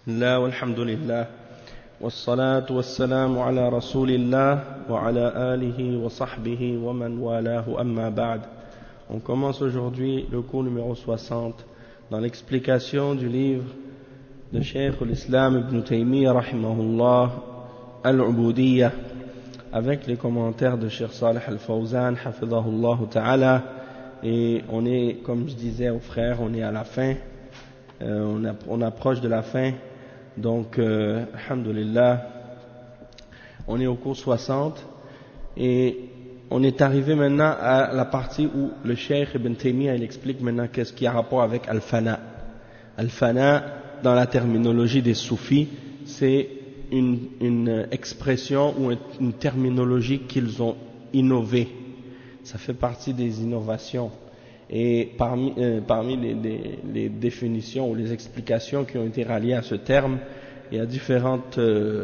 لا والحمد لله والصلاة والسلام على رسول الله وعلى آله وصحبه ومن والاه أما بعد. On commence aujourd'hui le cours numéro 60 dans l'explication du livre de Cheikh l'Islam Ibn Taymiyyah rahimahullah Al-Ubudiyya avec les commentaires de Cheikh Salih Al-Fawzan hafidhahullah ta'ala. Et on est, comme je disais aux frères, on est à la fin, on approche de la fin. Donc, alhamdulillah, on est au cours 60 et on est arrivé maintenant à la partie où le Cheikh Ibn Taymiyyah il explique maintenant qu'est-ce qui a rapport avec Al-Fana. Al-Fana, dans la terminologie des soufis, c'est une expression ou une terminologie qu'ils ont innové. Ça fait partie des innovations. Et parmi les définitions ou les explications qui ont été ralliées à ce terme, il y a différentes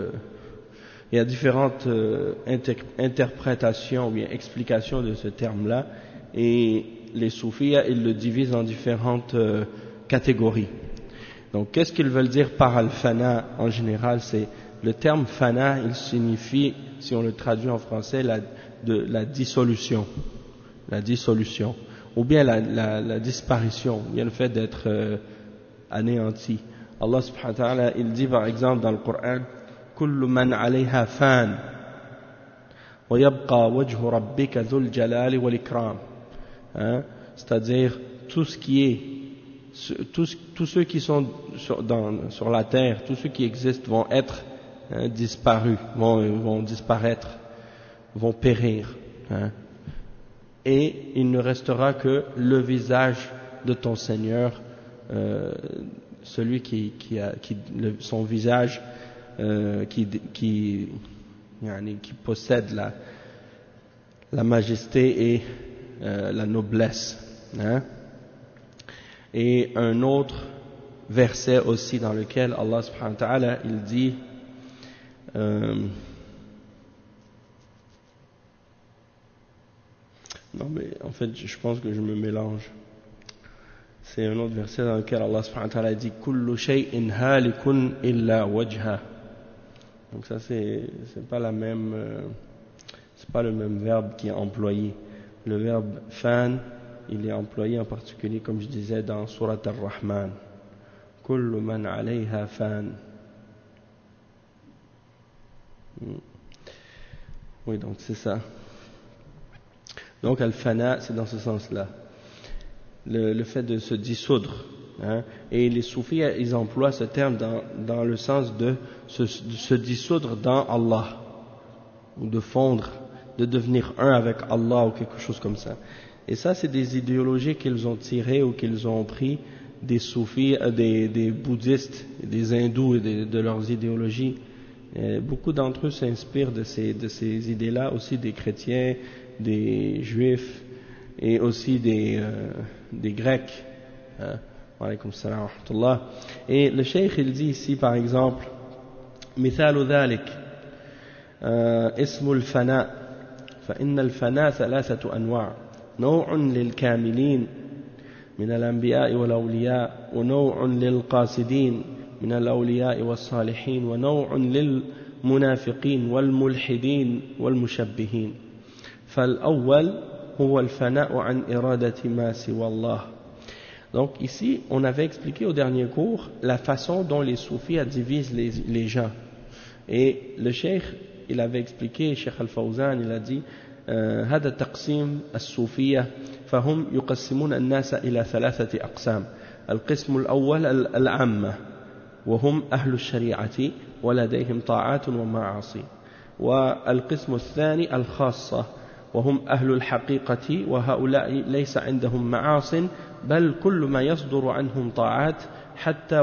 interprétations ou bien explications de ce terme-là. Et les soufis, ils le divisent en différentes catégories. Donc, qu'est-ce qu'ils veulent dire par al-fana en général? C'est le terme fana, il signifie, si on le traduit en français, la dissolution. La dissolution. Ou bien la disparition, ou bien le fait d'être anéanti. Allah subhanahu wa ta'ala, il dit par exemple dans le Coran, kullu man 'alayha fan wa yabqa wajhu rabbika dhul jalali wal ikram. C'est-à-dire tous ceux qui sont sur la terre, tous ceux qui existent vont être disparus, vont disparaître, vont périr. Et il ne restera que le visage de ton Seigneur, celui son visage qui possède la majesté et la noblesse. Et un autre verset aussi dans lequel Allah subhanahu wa ta'ala il dit non mais en fait je pense que je me mélange. C'est un autre verset dans lequel Allah subhanahu wa ta'ala dit kullu shay'in halikun illa wajha. Donc ça c'est pas le même verbe qui est employé. Le verbe fan il est employé en particulier comme je disais dans Surat Ar-Rahman. Kullu man 'alayha fan. Oui, donc c'est ça. Donc al-fana c'est dans ce sens-là. Le fait de se dissoudre. Et les soufis ils emploient ce terme dans le sens de se dissoudre dans Allah. Ou de fondre, de devenir un avec Allah ou quelque chose comme ça. Et ça c'est des idéologies qu'ils ont tirées ou qu'ils ont pris des soufis, des bouddhistes, des hindous et de leurs idéologies. Et beaucoup d'entre eux s'inspirent de ces idées-là, aussi des chrétiens, des juifs et aussi des grecs. Wa alaykum salam wa rahmatullah. Et le cheikh il dit ici par exemple مثال ذلك اسم الفناء فإن الفناء ثلاثة أنواع نوع للكاملين من الأنبياء والأولياء ونوع للقاصدين من الأولياء والصالحين ونوع للمنافقين والملحدين والمشبهين فالأول هو الفناء عن إرادة ما سوى الله. Donc ici on avait expliqué au dernier cours la façon dont les soufis divisent les gens et le cheikh il avait expliqué, Cheikh Al-Fawzan il a dit هذا تقسيم الصوفية فهم يقسمون الناس إلى ثلاثة أقسام. القسم الأول العامة وهم أهل الشريعة ولديهم طاعات ومعاصي. والقسم الثاني الخاصة وهم أهل الحقيقة وهؤلاء ليس عندهم معاص بل كل ما يصدر عنهم طاعات حتى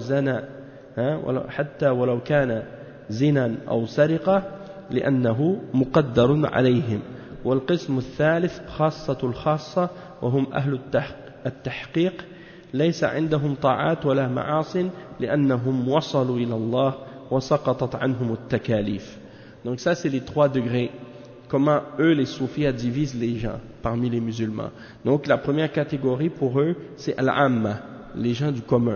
ولو كان زنا أو سرقة لأنه مقدر عليهم. والقسم الثالث خاصة الخاصة وهم أهل التحقيق ليس عندهم طاعات ولا معاص لأنهم وصلوا إلى الله وسقطت عنهم التكاليف. Donc ça c'est les 3 degrés. Comment eux les soufis divisent les gens parmi les musulmans. Donc la première catégorie pour eux c'est al-amma, les gens du commun.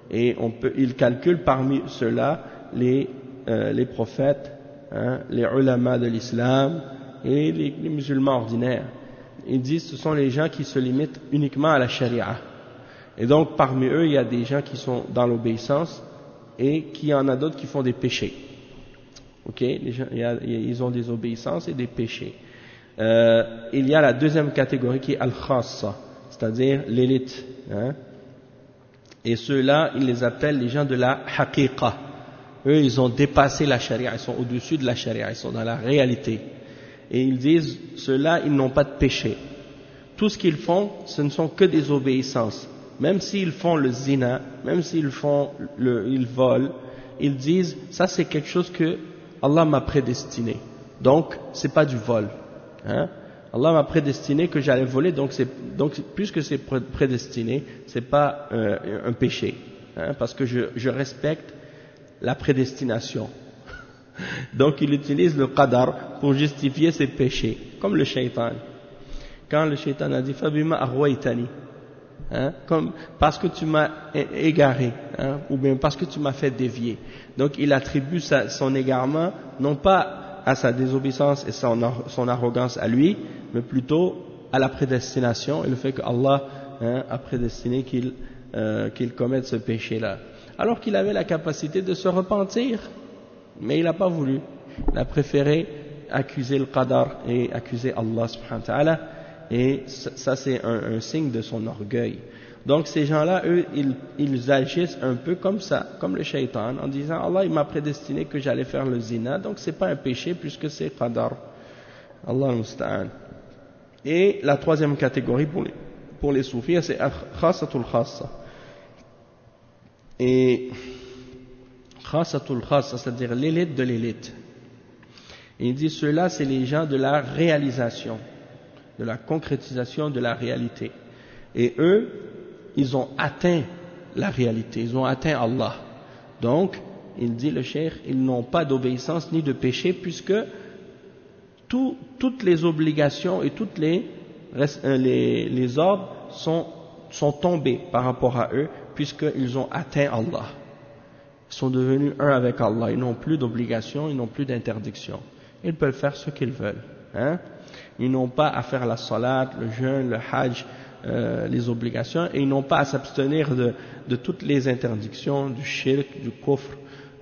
Et il calcule parmi ceux-là les prophètes, hein, les ulama de l'islam et les musulmans ordinaires. Ils disent que ce sont les gens qui se limitent uniquement à la charia. Et donc parmi eux, il y a des gens qui sont dans l'obéissance et qu'il y en a d'autres qui font des péchés. Ok, ils ont des obéissances et des péchés. Il y a la deuxième catégorie qui est al-khassa, c'est-à-dire l'élite. Hein. Et ceux-là, ils les appellent les gens de la haqiqa. Eux, ils ont dépassé la charia, ils sont au-dessus de la charia, ils sont dans la réalité. Et ils disent, ceux-là, ils n'ont pas de péché. Tout ce qu'ils font, ce ne sont que des obéissances. Même s'ils font le zina, même s'ils ils volent, ils disent, ça c'est quelque chose que Allah m'a prédestiné. Donc, c'est pas du vol. Hein? Allah m'a prédestiné que j'allais voler, donc puisque c'est prédestiné, c'est pas un péché, hein, parce que je respecte la prédestination. Donc il utilise le qadar pour justifier ses péchés, comme le shaitan. Quand le shaitan a dit Fabima aghwaytani, hein, parce que tu m'as égaré, hein, ou bien parce que tu m'as fait dévier. Donc il attribue son égarement non pas à sa désobéissance et son arrogance à lui, mais plutôt à la prédestination et le fait que Allah, hein, a prédestiné qu'il commette ce péché-là. Alors qu'il avait la capacité de se repentir, mais il n'a pas voulu. Il a préféré accuser le qadar et accuser Allah subhanahu wa ta'ala, et ça c'est un signe de son orgueil. Donc ces gens-là, eux, ils agissent un peu comme ça, comme le shaitan, en disant Allah il m'a prédestiné que j'allais faire le zina, donc c'est pas un péché puisque c'est qadar. Allah al-musta'an. Et la troisième catégorie pour les soufis, c'est khassatul khassa. Et khassatul khassa, c'est-à-dire l'élite de l'élite. Et il dit ceux-là, c'est les gens de la réalisation, de la concrétisation de la réalité. Et eux, ils ont atteint la réalité, ils ont atteint Allah. Donc, il dit le cheikh, ils n'ont pas d'obéissance ni de péché puisque toutes les obligations et toutes les ordres sont tombés par rapport à eux puisqu'ils ont atteint Allah. Ils sont devenus un avec Allah, ils n'ont plus d'obligations, ils n'ont plus d'interdictions. Ils peuvent faire ce qu'ils veulent. Hein? Ils n'ont pas à faire la salat, le jeûne, le hajj, les obligations, et ils n'ont pas à s'abstenir de toutes les interdictions, du shirk, du kufr,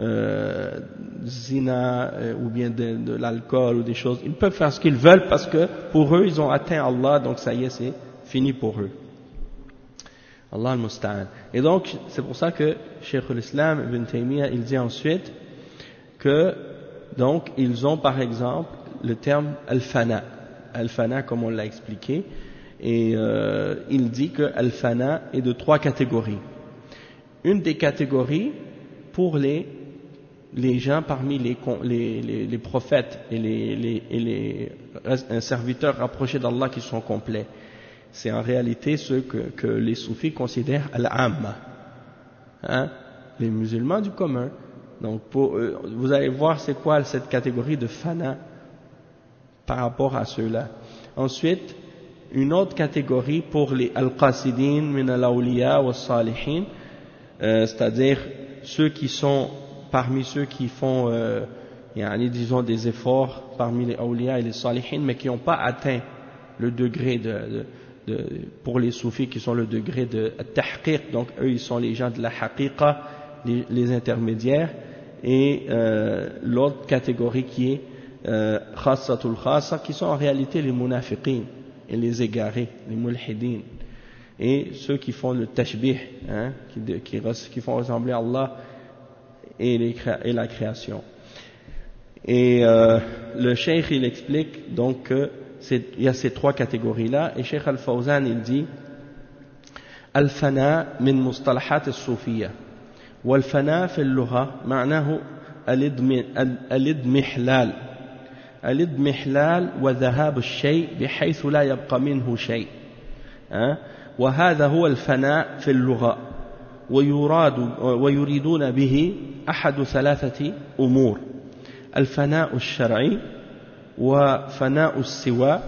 du zina, ou bien de l'alcool ou des choses. Ils peuvent faire ce qu'ils veulent parce que pour eux, ils ont atteint Allah, donc ça y est, c'est fini pour eux. Allah al-Musta'an. Et donc, c'est pour ça que Cheikh al-Islam Ibn Taymiyyah, il dit ensuite que, donc, ils ont par exemple le terme al-fana. Al-fana, comme on l'a expliqué. Et il dit que al-fana est de 3 catégories. Une des catégories pour les gens parmi les prophètes et les serviteurs rapprochés d'Allah qui sont complets. C'est en réalité ceux que les soufis considèrent al-amma, hein, les musulmans du commun. Donc vous allez voir c'est quoi cette catégorie de fana par rapport à ceux-là. Ensuite, une autre catégorie pour les al-qasidin min al-awliya wa salihin, c'est-à-dire ceux qui sont parmi ceux qui font disons des efforts parmi les awliya et les salihin, mais qui n'ont pas atteint le degré pour les soufis qui sont le degré de tahqiq, donc eux ils sont les gens de la haqiqa, les intermédiaires, et l'autre catégorie qui est khassatul khassa, qui sont en réalité les munafiqin et les égarés, les mulhidin, et ceux qui font le tashbih, hein, qui font ressembler Allah et la création. Et le cheikh il explique donc que il y a ces 3 catégories-là, et Cheikh Al-Fawzan il dit Al-fana min mustalahat al-soufiyya wal-fana fi al-lugha ma'nahu al-idmihlal al-idmihlal wa dhahab al-shay bihaythu la yabqa minhu shay, وهذا هو الفناء في اللغة ويريدون به أحد 3 أمور الفناء الشرعي وفناء السواء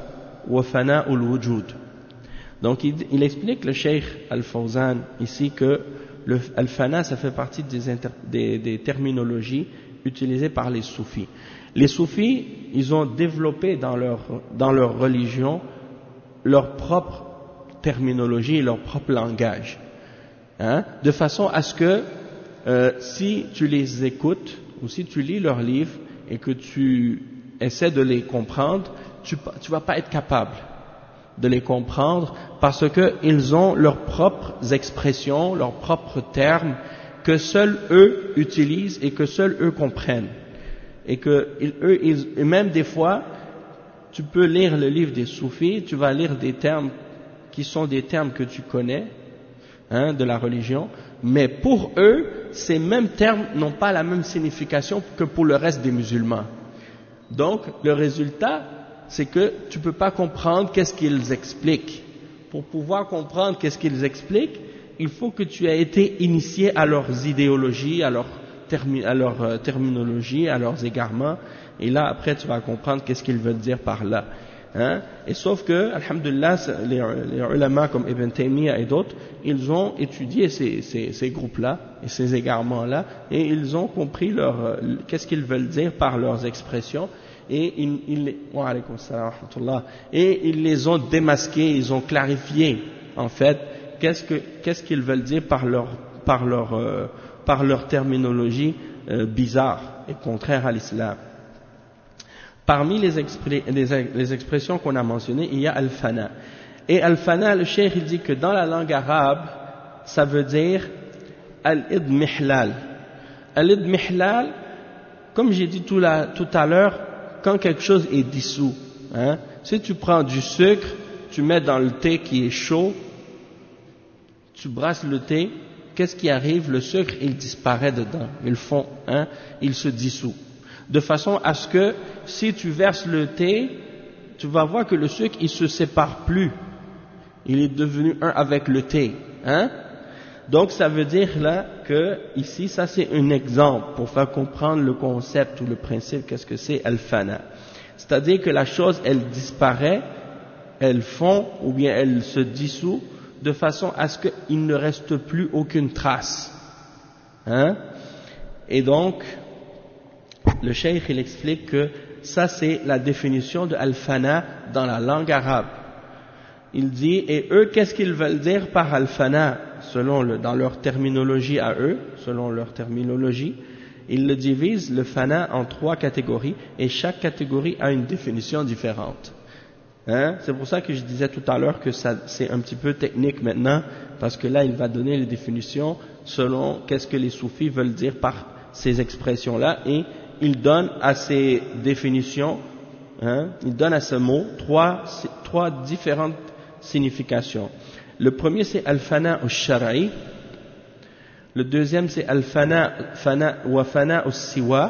وفناء الوجود. Donc il explique le Cheikh Al-Fawzan ici que le al-fana, ça fait partie des terminologies utilisées par les soufis. Les soufis, ils ont développé dans leur religion leur propre terminologie et leur propre langage, de façon à ce que si tu les écoutes ou si tu lis leurs livres et que tu essaies de les comprendre, tu vas pas être capable de les comprendre parce que ils ont leurs propres expressions, leurs propres termes que seuls eux utilisent et que seuls eux comprennent. Et que et même des fois, tu peux lire le livre des soufis, tu vas lire des termes qui sont des termes que tu connais, de la religion, mais pour eux, ces mêmes termes n'ont pas la même signification que pour le reste des musulmans. Donc, le résultat, c'est que tu ne peux pas comprendre qu'est-ce qu'ils expliquent. Pour pouvoir comprendre qu'est-ce qu'ils expliquent, il faut que tu aies été initié à leurs idéologies, à leur terminologie, à leurs égarements, et là, après, tu vas comprendre qu'est-ce qu'ils veulent dire par là. Et sauf que, alhamdulillah, les ulama comme Ibn Taymiyyah et d'autres, ils ont étudié ces groupes-là et ces égarements-là, et ils ont compris qu'est-ce qu'ils veulent dire par leurs expressions, et ils les ont démasqués, ils ont clarifié, en fait, qu'est-ce qu'ils veulent dire par leur terminologie bizarre et contraire à l'islam. Parmi les expressions qu'on a mentionnées, il y a al-fana. Et al-fana, le cheikh, il dit que dans la langue arabe, ça veut dire al-idmihlal. Al-idmihlal, comme j'ai dit tout à l'heure, quand quelque chose est dissous, si tu prends du sucre, tu mets dans le thé qui est chaud, tu brasses le thé, qu'est-ce qui arrive? Le sucre, il disparaît dedans, il se dissout. De façon à ce que si tu verses le thé, tu vas voir que le sucre, il se sépare plus. Il est devenu un avec le thé. Donc ça veut dire là que ici, ça c'est un exemple pour faire comprendre le concept ou le principe, qu'est-ce que c'est al-fana. C'est-à-dire que la chose, elle disparaît, elle fond ou bien elle se dissout de façon à ce qu'il ne reste plus aucune trace. Et donc, le cheikh, il explique que ça c'est la définition de al-fana dans la langue arabe. Il dit, et eux, qu'est-ce qu'ils veulent dire par al-fana dans leur terminologie à eux, selon leur terminologie, ils le divisent, le fana, en 3 catégories, et chaque catégorie a une définition différente. C'est pour ça que je disais tout à l'heure que c'est un petit peu technique maintenant, parce que là, il va donner les définitions selon qu'est-ce que les soufis veulent dire par ces expressions-là, et il donne à ces définitions, il donne à ce mot trois différentes significations. Le premier c'est al-fana al-shar'i, le deuxième c'est al-fana wa fana al-siwa,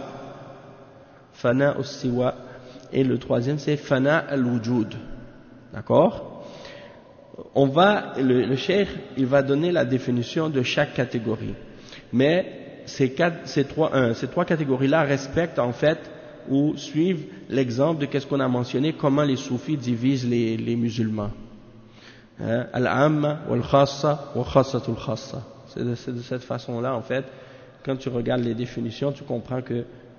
et le troisième c'est fana al-wujud. D'accord? Le cheikh, il va donner la définition de chaque catégorie, mais ces trois catégories-là respectent en fait ou suivent l'exemple de qu'est-ce qu'on a mentionné, comment les soufis divisent les musulmans. Al-amma wal-khassa wa khassatul khassa. C'est de cette façon-là en fait, quand tu regardes les définitions, tu comprends que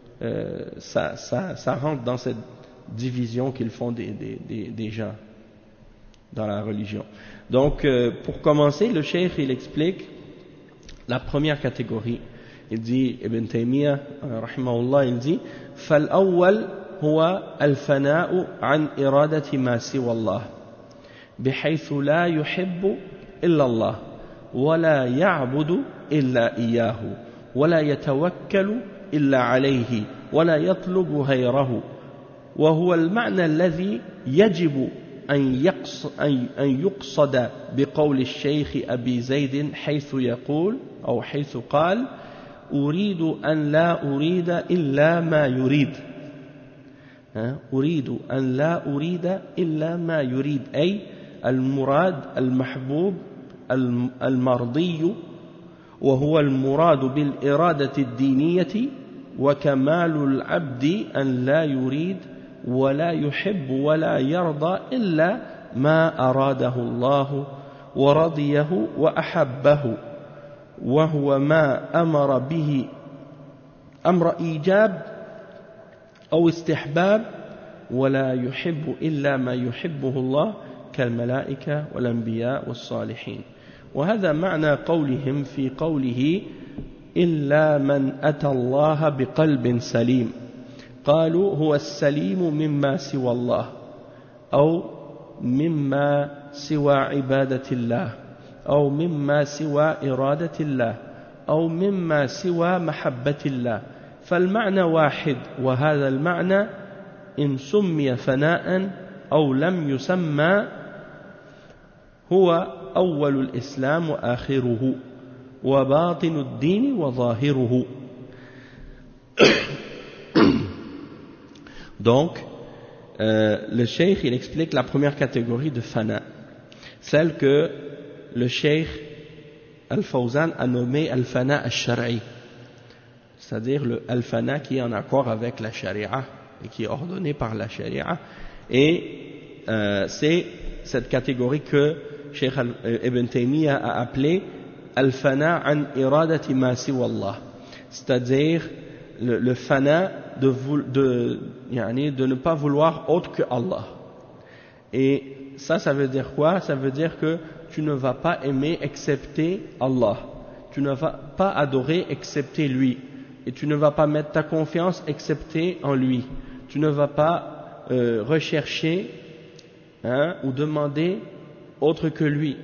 ça rentre dans cette division qu'ils font des gens dans la religion. Donc, pour commencer, le cheikh il explique la première catégorie. Il dit, Ibn Taymiyyah, rahimahullah, il dit, فالأول هو الفناء عن إرادة ما سوى الله بحيث لا يحب إلا الله ولا يعبد إلا إياه ولا يتوكل إلا عليه ولا يطلب غيره وهو المعنى الذي يجب أن يقصد بقول الشيخ أبي زيد حيث يقول أو حيث قال أريد أن لا أريد إلا ما يريد أريد أن لا أريد إلا ما يريد أي المراد المحبوب المرضي وهو المراد بالإرادة الدينية وكمال العبد أن لا يريد ولا يحب ولا يرضى إلا ما أراده الله ورضيه وأحبه وهو ما أمر به أمر إيجاب أو استحباب ولا يحب إلا ما يحبه الله كالملائكة والأنبياء والصالحين. وهذا معنى قولهم في قوله إلا من أتى الله بقلب سليم. قالوا هو السليم مما سوى الله أو مما سوى عبادة الله أو مما سوى إرادة الله أو مما سوى محبة الله، فالمعنى واحد، وهذا المعنى إن سمي فناء أو لم يسمى هو أول الإسلام وآخره وباطن الدين وظاهره. Donc, le cheikh il explique la première catégorie de fana, celle que le cheikh Al-Fawzan a nommée Al-Fana Al-Shar'i, c'est-à-dire le Al-Fana qui est en accord avec la Sharia et qui est ordonné par la Sharia, et c'est cette catégorie que Cheikh Ibn Taymiyyah a appelée Al-Fana an iradati ma siwa Allah, c'est-à-dire le fana de ne pas vouloir autre que Allah. Et ça veut dire quoi? Ça veut dire que tu ne vas pas aimer excepté Allah, tu ne vas pas adorer excepté lui, et tu ne vas pas mettre ta confiance excepté en lui, tu ne vas pas rechercher ou demander autre que lui.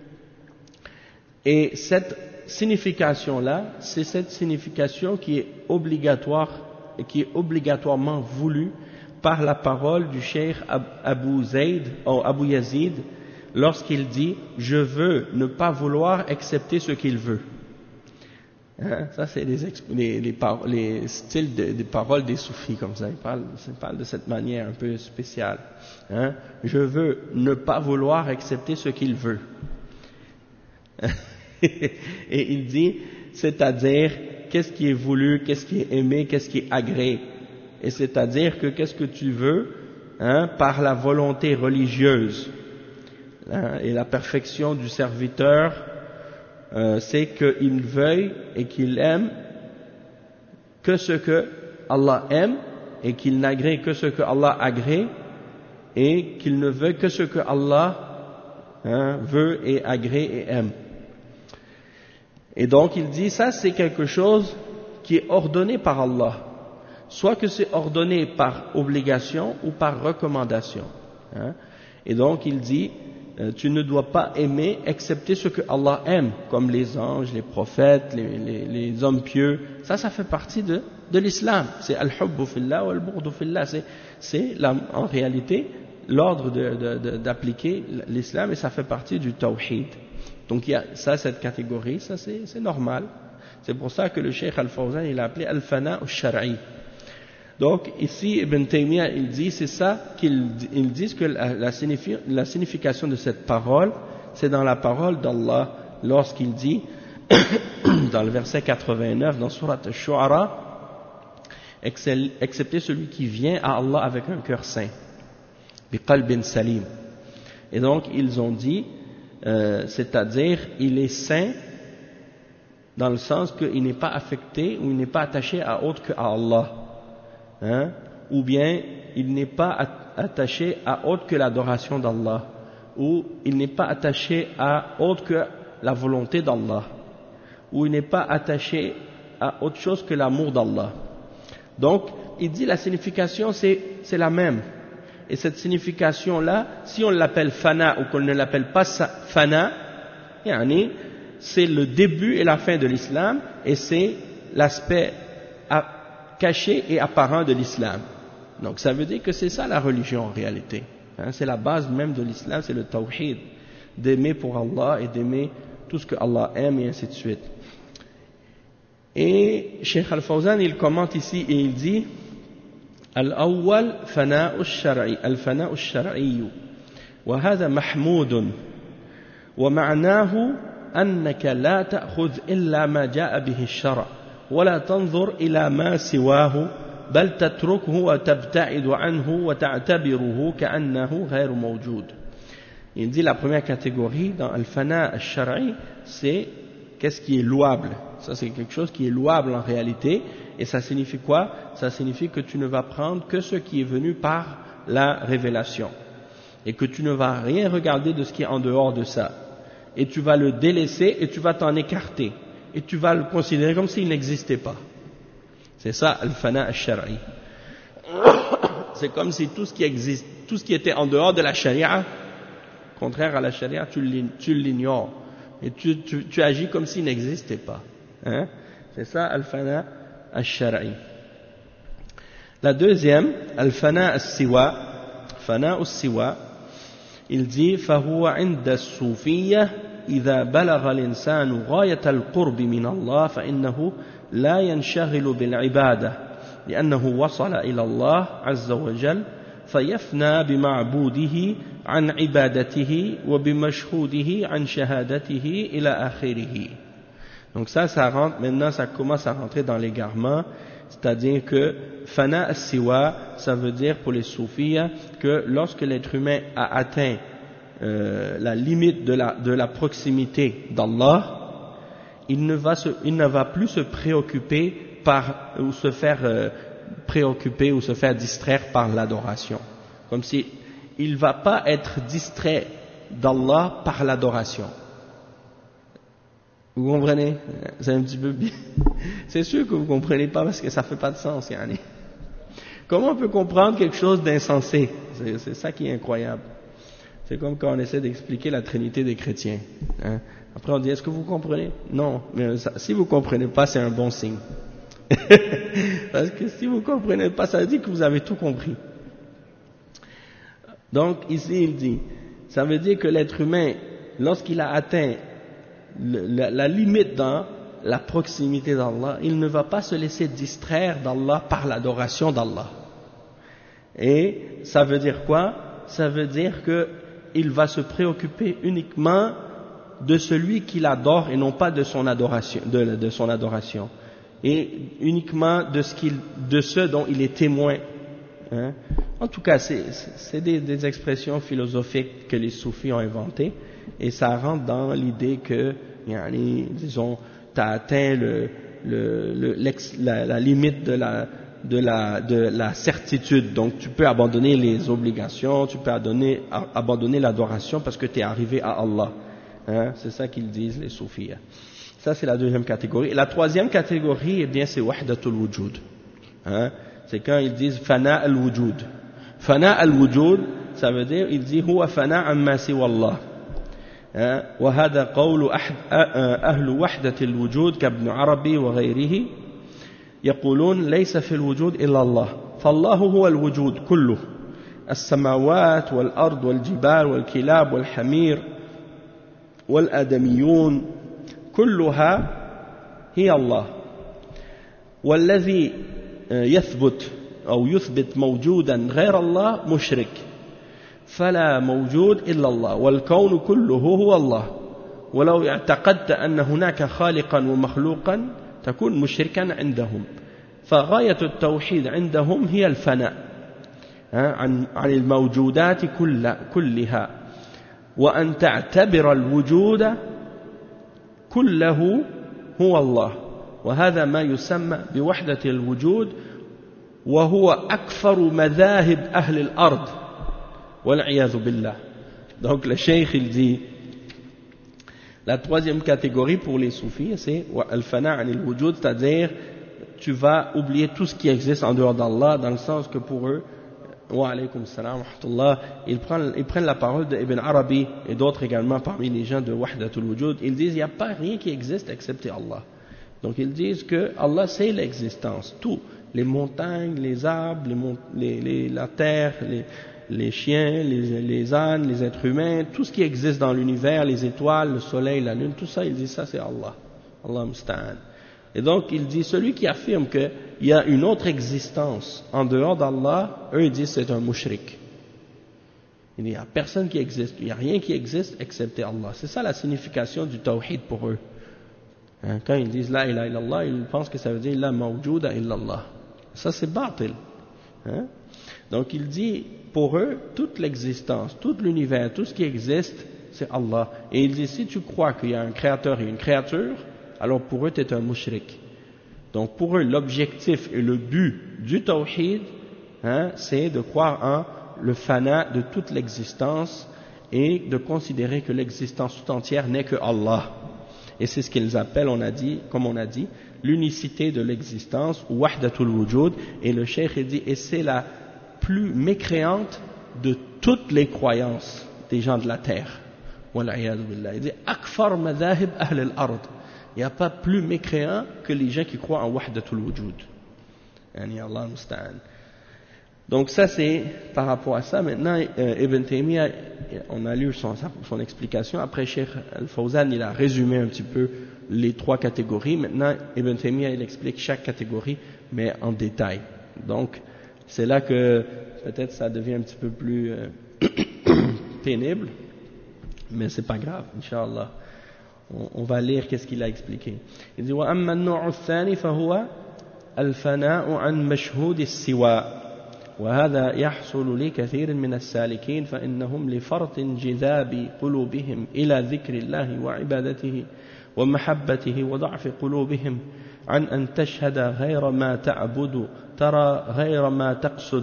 Et cette signification-là, c'est cette signification qui est obligatoire et qui est obligatoirement voulue par la parole du cheikh Abu Yazid lorsqu'il dit « Je veux ne pas vouloir accepter ce qu'il veut ». Ça, c'est les styles des paroles des soufis, comme ça. Ils parlent de cette manière un peu spéciale. Je veux ne pas vouloir accepter ce qu'il veut. Et il dit, c'est-à-dire, qu'est-ce qui est voulu, qu'est-ce qui est aimé, qu'est-ce qui est agréé. Et c'est-à-dire que qu'est-ce que tu veux, par la volonté religieuse. Et la perfection du serviteur, c'est qu'il veuille et qu'il aime que ce que Allah aime, et qu'il n'agrée que ce que Allah agrée, et qu'il ne veut que ce que Allah veut et agrée et aime. Et donc il dit, ça c'est quelque chose qui est ordonné par Allah, soit que c'est ordonné par obligation ou par recommandation. Et donc il dit, tu ne dois pas aimer excepté ce que Allah aime, comme les anges, les prophètes, les hommes pieux. Ça fait partie de l'islam. C'est al-hubbu fillah ou al-bughdu fillah. C'est en réalité l'ordre d'appliquer l'islam, et ça fait partie du tawhid. Donc il y a ça, cette catégorie, ça c'est normal. C'est pour ça que le cheikh Al-Fawzan il a appelé Al-Fana Al-Shar'i. Donc ici Ibn Taymiyyah il dit, c'est ça qu'ils disent que la signification de cette parole, c'est dans la parole d'Allah lorsqu'il dit dans le verset 89 dans Surat Al-Shu'ara, excepté celui qui vient à Allah avec un cœur saint, biqalbin salim. Et donc ils ont dit, c'est-à-dire il est saint dans le sens qu'il n'est pas affecté ou il n'est pas attaché à autre que à Allah, ou bien il n'est pas attaché à autre que l'adoration d'Allah, ou il n'est pas attaché à autre que la volonté d'Allah, ou il n'est pas attaché à autre chose que l'amour d'Allah. Donc il dit la signification c'est la même. Et cette signification-là, si on l'appelle fana ou qu'on ne l'appelle pas fana, c'est le début et la fin de l'islam, et c'est l'aspect caché et apparent de l'islam. Donc ça veut dire que c'est ça la religion en réalité. C'est la base même de l'islam, c'est le tawhid, d'aimer pour Allah et d'aimer tout ce que Allah aime et ainsi de suite. Et Cheikh Al-Fawzan il commente ici et il dit, الأول فناء الشرعي الفناء الشرعي وهذا محمود ومعناه أنك لا تأخذ إلا ما جاء به الشرع ولا تنظر إلى ما سواه بل تتركه وتبتعد عنه وتعتبره كأنه غير موجود. Il dit la première catégorie dans Al-Fana Al-Shar'i, c'est qu'est-ce qui est louable. Ça c'est quelque chose qui est louable en réalité, et ça signifie quoi? Ça signifie que tu ne vas prendre que ce qui est venu par la révélation, et que tu ne vas rien regarder de ce qui est en dehors de ça, et tu vas le délaisser et tu vas t'en écarter, et tu vas le considérer comme s'il n'existait pas. C'est ça al-fana al-shar'i. C'est comme si tout ce qui existe, tout ce qui était en dehors de la charia, contraire à la charia, tu l'ignores, et tu agis comme s'il n'existait pas. Hein? C'est ça al-fana al-shar'i. La deuxième, al-fana al-siwa, fana al-siwa, il dit فهو عند الصوفية إذا بلغ الإنسان غاية القرب من الله فإنه لا ينشغل بالعبادة لأنه وصل إلى الله عز وجل فيفنى بمعبوده عن عبادته وبمشهوده عن شهادته إلى آخره. Donc ça rentre, maintenant ça commence à rentrer dans l'égarement, c'est-à-dire que fana as-siwa, ça veut dire pour les soufis que lorsque l'être humain a atteint la limite de la proximité d'Allah, il ne va plus se préoccuper ou se faire préoccuper ou se faire distraire par l'adoration. Comme si il ne va pas être distrait d'Allah par l'adoration. Vous comprenez? C'est un petit peu bien. C'est sûr que vous ne comprenez pas parce que ça ne fait pas de sens. Yani. Comment on peut comprendre quelque chose d'insensé? C'est ça qui est incroyable. C'est comme quand on essaie d'expliquer la Trinité des chrétiens. Hein? Après on dit, est-ce que vous comprenez? Non, mais si vous ne comprenez pas, c'est un bon signe. Parce que si vous ne comprenez pas, ça veut dire que vous avez tout compris. Donc ici il dit, ça veut dire que l'être humain, lorsqu'il a atteint la limite dans la proximité d'Allah, il ne va pas se laisser distraire d'Allah par l'adoration d'Allah. Et ça veut dire quoi? Ça veut dire qu'il va se préoccuper uniquement de celui qu'il adore et non pas de son adoration, de son adoration. Et uniquement de ce dont il est témoin. Hein? En tout cas, c'est des expressions philosophiques que les soufis ont inventées, et ça rentre dans l'idée que, disons, tu as atteint la limite de la certitude, donc tu peux abandonner les obligations, tu peux abandonner l'adoration parce que tu es arrivé à Allah. Hein? C'est ça qu'ils disent les soufis. Ça c'est la deuxième catégorie. Et la troisième catégorie, eh bien c'est wahdatul wujud. Hein? C'est quand ils disent fana al-wujud. Fana al-wujud, ça veut dire, il dit huwa fana amma siwa Allah. وهذا قول أهل وحدة الوجود كابن عربي وغيره يقولون ليس في الوجود إلا الله فالله هو الوجود كله السماوات والأرض والجبال والكلاب والحمير والآدميون كلها هي الله والذي يثبت موجودا غير الله مشرك فلا موجود إلا الله والكون كله هو الله ولو اعتقدت أن هناك خالقا ومخلوقا تكون مشركا عندهم فغاية التوحيد عندهم هي الفناء عن الموجودات كلها وأن تعتبر الوجود كله هو الله وهذا ما يسمى بوحدة الوجود وهو أكثر مذاهب أهل الأرض والعياذ بالله. Donc le cheikh il dit la troisième catégorie pour les soufis c'est al-fana' anil wujud, c'est-à-dire tu vas oublier tout ce qui existe en dehors d'Allah, dans le sens que pour eux, wa alaykum salam wa rahmatullah, ils prennent la parole de Ibn Arabi et d'autres également parmi les gens de wahdatul wujud. Ils disent il n'y a pas rien qui existe excepté Allah. Donc ils disent que Allah c'est l'existence, tout, les montagnes, les arbres, la terre, les chiens, les ânes, les êtres humains, tout ce qui existe dans l'univers, les étoiles, le soleil, la lune, tout ça, il dit ça c'est Allah. Allah musta'an. Et donc il dit celui qui affirme qu'il y a une autre existence en dehors d'Allah, eux ils disent c'est un mushrik. Il n'y a personne qui existe, il n'y a rien qui existe excepté Allah. C'est ça la signification du tawhid pour eux. Hein, quand ils disent la ilaha illallah, ils pensent que ça veut dire la mawjuda illallah. Ça c'est batil. Hein? Donc il dit pour eux toute l'existence, tout l'univers, tout ce qui existe, c'est Allah. Et il dit, si tu crois qu'il y a un créateur et une créature, alors pour eux, tu es un mushrik. Donc pour eux, l'objectif et le but du tawhid, c'est de croire en le fana de toute l'existence et de considérer que l'existence tout entière n'est que Allah. Et c'est ce qu'ils appellent, comme on a dit, l'unicité de l'existence, ou wahdatul wujud, et le cheikh dit, et c'est la plus mécréante de toutes les croyances des gens de la terre. Il dit, akfar madhahib ahl al-ard. Il n'y a pas plus mécréant que les gens qui croient en wahdatul wujud. Yani Allah musta'an. Donc ça c'est par rapport à ça. Maintenant Ibn Taymiyyah, on a lu son explication. Après Cheikh Al-Fawzan, il a résumé un petit peu les trois catégories. Maintenant Ibn Taymiyyah, il explique chaque catégorie mais en détail. Donc c'est là que peut-être ça devient un petit peu plus pénible, mais c'est pas grave, Inch'Allah. On va lire qu'est-ce qu'il a expliqué. Il dit وأما النوع الثاني فهو الفناء عن مشهود السواء وهذا يحصل لكثير من السالكين فإنهم لفرط انجذاب قلوبهم إلى ذكر الله وعبادته ومحبته وضعف قلوبهم عن أن تشهد غير ما تعبد ترى غير ما تقصد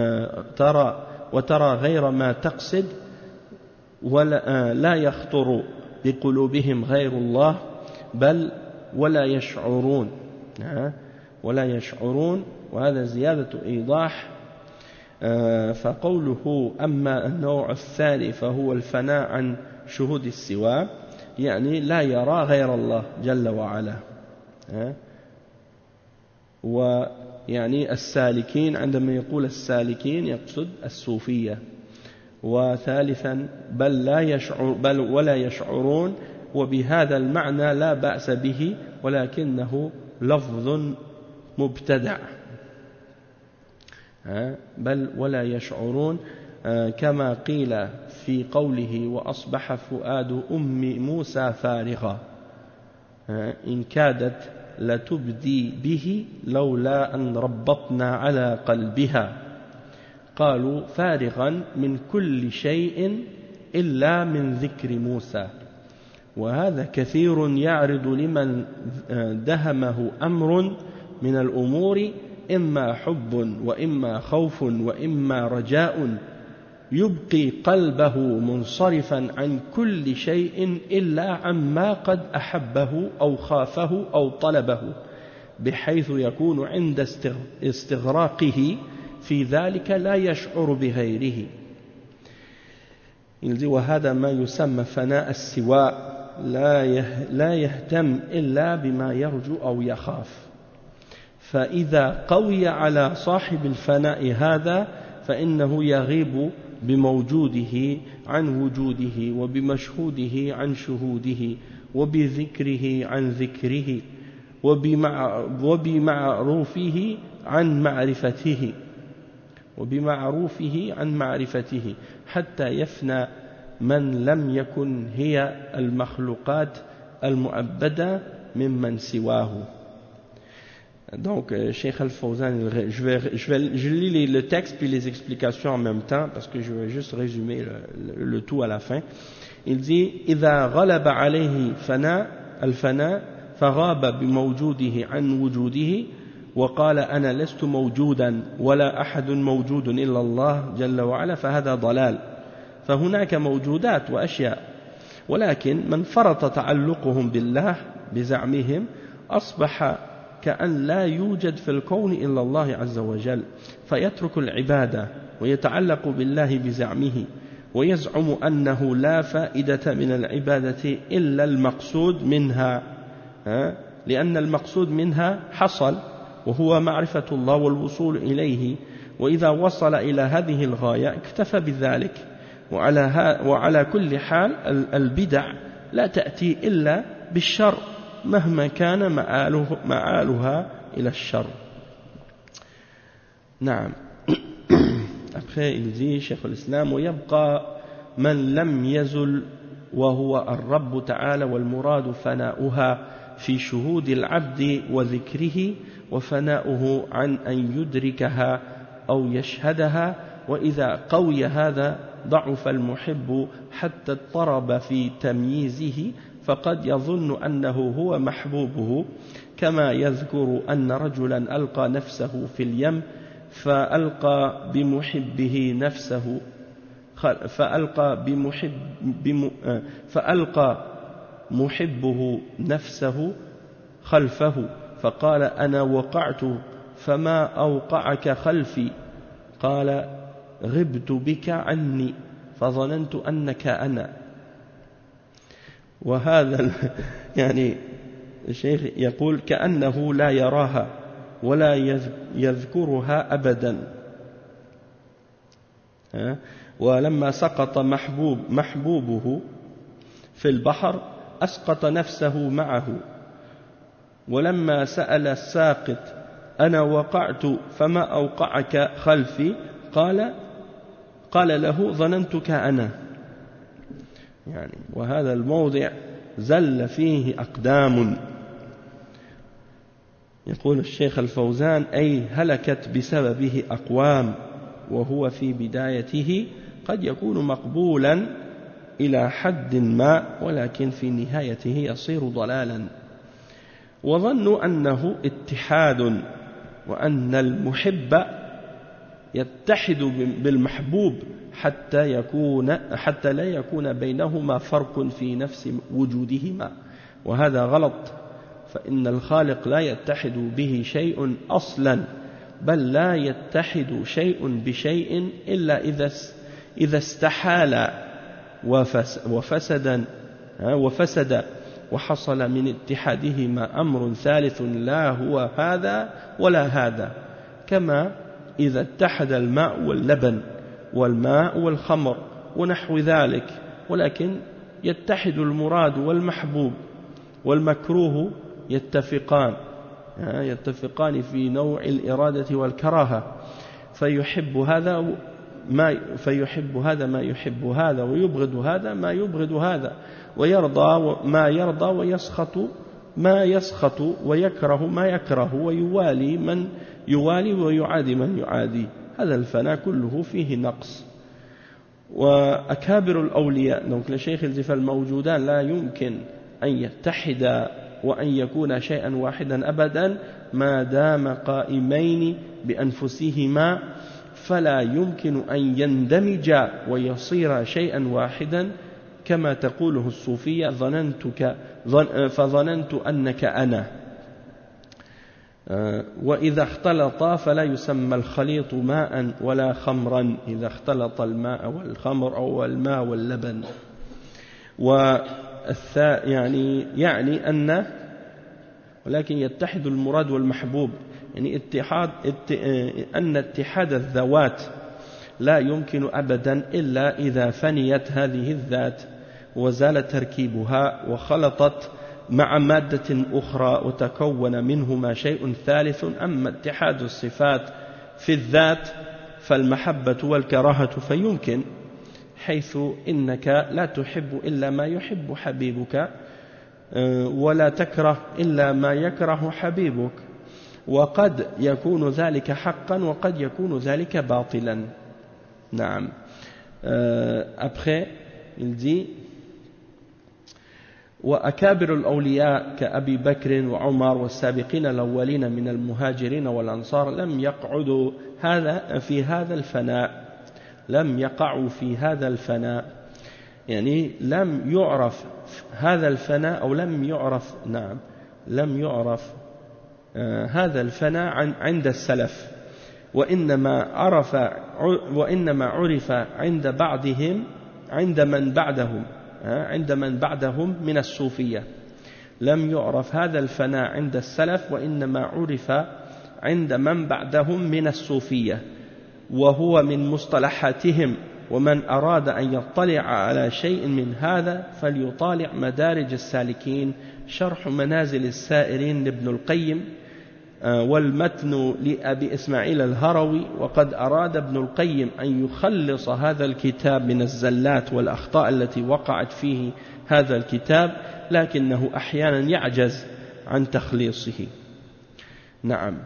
وترى غير ما تقصد ولا لا يخطر بقلوبهم غير الله بل ولا يشعرون وهذا زيادة إيضاح. فقوله أما النوع الثاني فهو الفناء عن شهود السواء يعني لا يرى غير الله جل وعلا. ويعني السالكين عندما يقول السالكين يقصد الصوفية. وثالثا بل ولا يشعرون وبهذا المعنى لا بأس به ولكنه لفظ مبتدع. بل ولا يشعرون كما قيل في قوله وأصبح فؤاد أم موسى فارغا إن كادت لتبدي به لولا أن ربطنا على قلبها قالوا فارغا من كل شيء إلا من ذكر موسى. وهذا كثير يعرض لمن دهمه أمر من الأمور إما حب وإما خوف وإما رجاء يبقي قلبه منصرفا عن كل شيء إلا عما قد أحبه أو خافه أو طلبه بحيث يكون عند استغراقه في ذلك لا يشعر بغيره. وهذا ما يسمى فناء السواء لا يهتم إلا بما يرجو أو يخاف. فإذا قوي على صاحب الفناء هذا فإنه يغيب بموجوده عن وجوده وبمشهوده عن شهوده وبذكره عن ذكره وبمعروفه عن معرفته حتى يفنى من لم يكن هي المخلوقات المؤبدة ممن سواه. Donc, Cheikh Al-Fawzan, je lis le texte puis les explications en même temps parce que je vais juste résumer le tout à la fin. Il dit إذا غلب عليه الفناء فغاب بموجوده عن وجوده وقال أنا لست موجودا ولا أحد موجود إلا الله جل وعلا فهذا ضلال. فهناك موجودات وأشياء ولكن من فرط تعلقهم بالله بزعمهم أصبح كأن لا يوجد في الكون إلا الله عز وجل فيترك العبادة ويتعلق بالله بزعمه ويزعم أنه لا فائدة من العبادة إلا المقصود منها لأن المقصود منها حصل وهو معرفة الله والوصول إليه وإذا وصل إلى هذه الغاية اكتفى بذلك. وعلى كل حال البدع لا تأتي إلا بالشر مهما كان مآلها إلى الشر. نعم. Après il dit Cheikh al-Islam ويبقى من لم يزل وهو الرب تعالى والمراد فناؤها في شهود العبد وذكره وفناؤه عن أن يدركها أو يشهدها وإذا قوي هذا ضعف المحب حتى اضطرب في تمييزه، فقد يظن أنه هو محبوبه، كما يذكر أن رجلا ألقى نفسه في اليم فألقى محبه نفسه خلفه، فقال أنا وقعت فما أوقعك خلفي، قال غبت بك عني فظننت أنك أنا. وهذا يعني الشيخ يقول كأنه لا يراها ولا يذكرها أبدا. ولما سقط محبوبه في البحر أسقط نفسه معه، ولما سأل الساقط أنا وقعت فما أوقعك خلفي، قال له ظننتك أنا. يعني وهذا الموضع زل فيه أقدام. يقول الشيخ الفوزان أي هلكت بسببه أقوام، وهو في بدايته قد يكون مقبولا إلى حد ما، ولكن في نهايته يصير ضلالا. وظنوا أنه اتحاد، وأن المحب يتحد بالمحبوب حتى لا يكون بينهما فرق في نفس وجودهما، وهذا غلط. فإن الخالق لا يتحد به شيء أصلا، بل لا يتحد شيء بشيء إلا إذا استحال وفسد وحصل من اتحادهما أمر ثالث لا هو هذا ولا هذا، كما إذا اتحد الماء واللبن والماء والخمر ونحو ذلك، ولكن يتحد المراد والمحبوب والمكروه يتفقان في نوع الإرادة والكراهة، فيحب هذا ما يحب هذا، ويبغض هذا ما يبغض هذا، ويرضى ما يرضى، ويسخط ما يسخط، ويكره ما يكره، ويوالي من يوالي، ويعادي من يعادي. هذا الفناء كله فيه نقص. وأكابر الأولياء دونك لشيخ الزفا الموجودان لا يمكن أن يتحد وأن يكون شيئا واحدا أبدا ما دام قائمين بأنفسهما، فلا يمكن أن يندمج ويصير شيئا واحدا كما تقوله الصوفية فظننت أنك أنا. وإذا اختلط فلا يسمى الخليط ماء ولا خمرا، إذا اختلط الماء والخمر أو الماء واللبن. يعني أن ولكن يتحد المراد والمحبوب، يعني أن اتحاد الذوات لا يمكن أبدا إلا إذا فنيت هذه الذات وزال تركيبها وخلطت مع مادة أخرى وتكون منهما شيء ثالث. أما اتحاد الصفات في الذات فالمحبة والكراهة فيمكن، حيث إنك لا تحب إلا ما يحب حبيبك، ولا تكره إلا ما يكره حبيبك، وقد يكون ذلك حقا وقد يكون ذلك باطلا. نعم. Après il dit وأكابر الأولياء كأبي بكر وعمر والسابقين الأولين من المهاجرين والأنصار لم يقعدوا في هذا الفناء، لم يقعوا في هذا الفناء، يعني لم يعرف هذا الفناء أو لم يعرف هذا الفناء عند السلف، وإنما عرف عند من بعدهم من الصوفية. لم يعرف هذا الفناء عند السلف، وإنما عرف عند من بعدهم من الصوفية، وهو من مصطلحاتهم. ومن أراد أن يطلع على شيء من هذا فليطالع مدارج السالكين، شرح منازل السائرين لابن القيم، والمتن لأبي إسماعيل الهروي. وقد أراد ابن القيم أن يخلص هذا الكتاب من الزلات والأخطاء التي وقعت فيه هذا الكتاب، لكنه أحيانا يعجز عن تخليصه. نعم.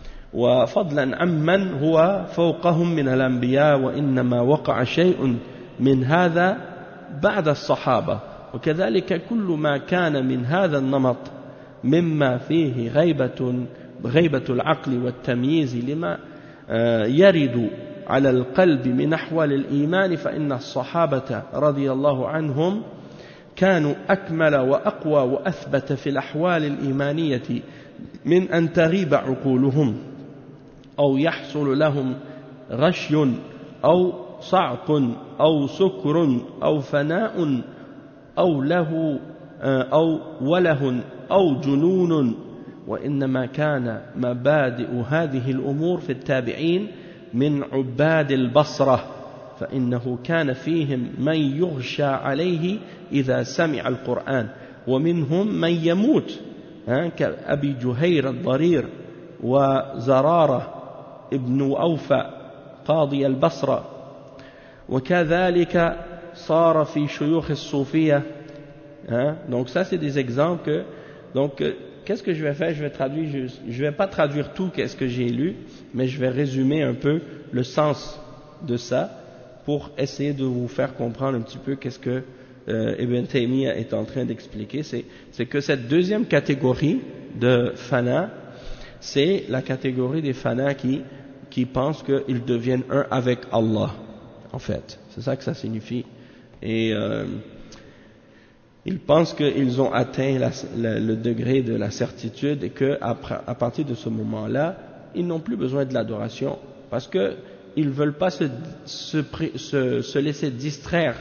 وفضلا عمن هو فوقهم من الأنبياء، وإنما وقع شيء من هذا بعد الصحابة وكذلك كل ما كان من هذا النمط مما فيه غيبة العقل والتمييز لما يرد على القلب من أحوال الإيمان فإن الصحابة رضي الله عنهم كانوا أكمل وأقوى وأثبت في الأحوال الإيمانية من أن تغيب عقولهم أو يحصل لهم غشي أو صعق أو سكر أو فناء أو له أو وله أو جنون وإنما كان مبادئ هذه الأمور في التابعين من عباد البصرة فإنه كان فيهم من يغشى عليه إذا سمع القرآن ومنهم من يموت كأبي جهير الضرير وزرارة ابن أوفى قاضي البصرة وكذلك صار في شيوخ الصوفية. Donc ça c'est des exemples que donc qu'est-ce que je vais faire? Je vais traduire, je vais pas traduire tout qu'est-ce que j'ai lu, mais je vais résumer un peu le sens de ça pour essayer de vous faire comprendre un petit peu qu'est-ce que Ibn Taymiyyah est en train d'expliquer. C'est que cette deuxième catégorie de fana, c'est la catégorie des fanas qui pensent qu'ils deviennent un avec Allah, en fait. C'est ça que ça signifie. Et ils pensent qu'ils ont atteint le degré de la certitude et qu'à partir de ce moment-là, ils n'ont plus besoin de l'adoration parce qu'ils ne veulent pas se laisser distraire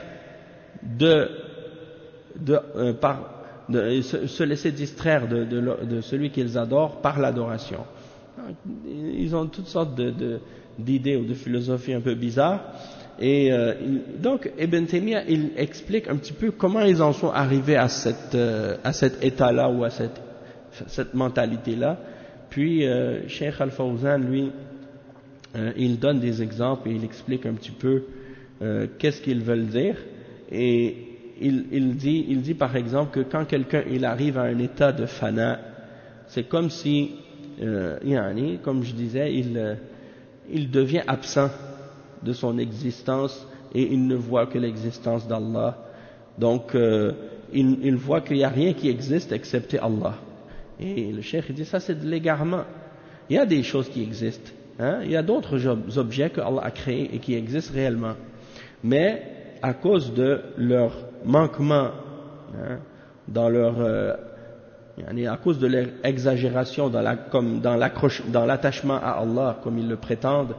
se laisser distraire de celui qu'ils adorent par l'adoration. Ils ont toutes sortes d'idées ou de philosophies un peu bizarres. Et donc Ibn Taymiyyah il explique un petit peu comment ils en sont arrivés à cet état-là ou à cette mentalité-là. Puis Cheikh Al-Fawzan lui il donne des exemples et il explique un petit peu qu'est-ce qu'ils veulent dire. Et il dit par exemple que quand quelqu'un il arrive à un état de fana, c'est comme si comme je disais il devient absent de son existence et il ne voit que l'existence d'Allah. Donc il voit qu'il n'y a rien qui existe excepté Allah. Et le cheikh dit ça c'est de l'égarement. Il y a des choses qui existent, il y a d'autres objets que Allah a créés et qui existent réellement, mais à cause de leur manquement dans leur à cause de leur exagération dans l'attachement à Allah comme ils le prétendent,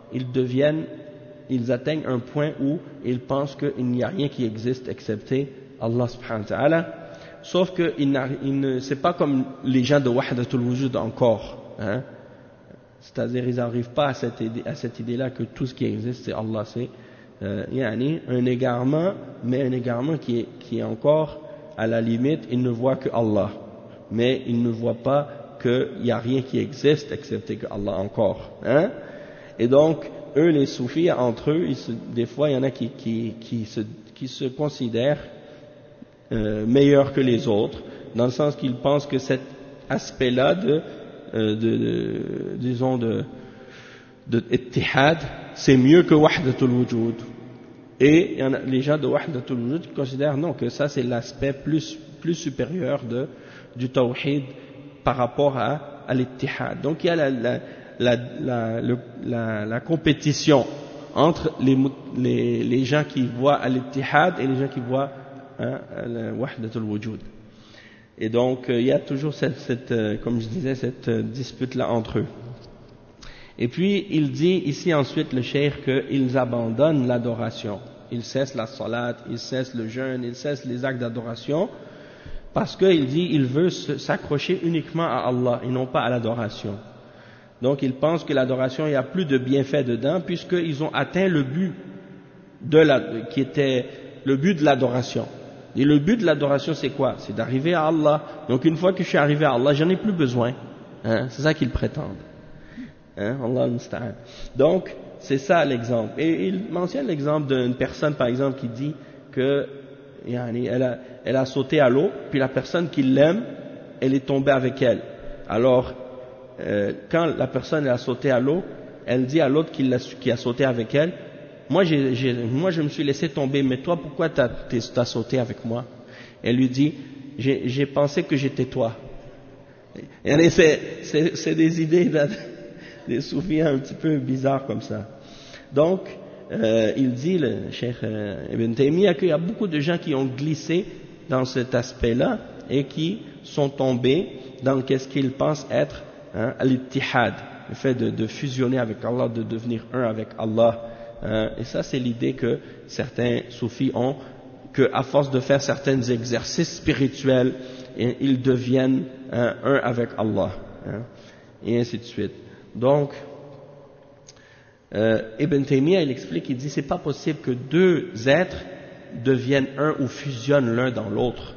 ils atteignent un point où ils pensent qu'il n'y a rien qui existe excepté Allah subhanahu wa ta'ala, sauf que c'est pas comme les gens de Wahdatul Wujud encore, c'est-à-dire ils n'arrivent pas à cette idée-là que tout ce qui existe c'est Allah, c'est un égarement, mais un égarement qui est encore à la limite, ils ne voient que Allah, mais ils ne voient pas qu'il n'y a rien qui existe excepté que Allah encore, Et donc eux les soufis entre eux, des fois il y en a qui se considèrent meilleurs que les autres, dans le sens qu'ils pensent que cet aspect-là disons de ittihad, c'est mieux que Wahdatul Wujud. Et les gens de Wahdatul Wujud considèrent non, que ça c'est l'aspect plus supérieur du tawhid par rapport à l'ittihad. Donc il y a la compétition entre les gens qui voient à l'ittihad et les gens qui voient Wahdatul Wujud. Et donc il y a toujours comme je disais, cette dispute-là entre eux. Et puis il dit ici ensuite le cheikh qu'ils abandonnent l'adoration, ils cessent la salat, ils cessent le jeûne, ils cessent les actes d'adoration, parce qu'il dit il veut s'accrocher uniquement à Allah et non pas à l'adoration. Donc ils pensent que l'adoration, il n'y a plus de bienfaits dedans, puisqu'ils ont atteint le but qui était le but de l'adoration. Et le but de l'adoration c'est quoi? C'est d'arriver à Allah. Donc une fois que je suis arrivé à Allah, j'en ai plus besoin. C'est ça qu'ils prétendent. Allah al-Musta'an. Donc, c'est ça l'exemple. Et il mentionne l'exemple d'une personne, par exemple, qui dit que elle a sauté à l'eau, puis la personne qui l'aime, elle est tombée avec elle. Alors, quand la personne a sauté à l'eau, elle dit à l'autre qui a sauté avec elle, moi je me suis laissé tomber, mais toi pourquoi t'as sauté avec moi? Elle lui dit, j'ai pensé que j'étais toi. Et c'est des idées des soufis un petit peu bizarres comme ça. Donc, il dit, le Cheikh Ibn Taymiyyah, qu'il y a beaucoup de gens qui ont glissé dans cet aspect-là et qui sont tombés dans qu'est-ce qu'ils pensent être al-ittihad, le fait de fusionner avec Allah, de devenir un avec Allah. Et ça, c'est l'idée que certains soufis ont, qu'à force de faire certains exercices spirituels, ils deviennent un avec Allah, et ainsi de suite. Donc, Ibn Taymiyyah, il explique, il dit, c'est pas possible que deux êtres deviennent un ou fusionnent l'un dans l'autre.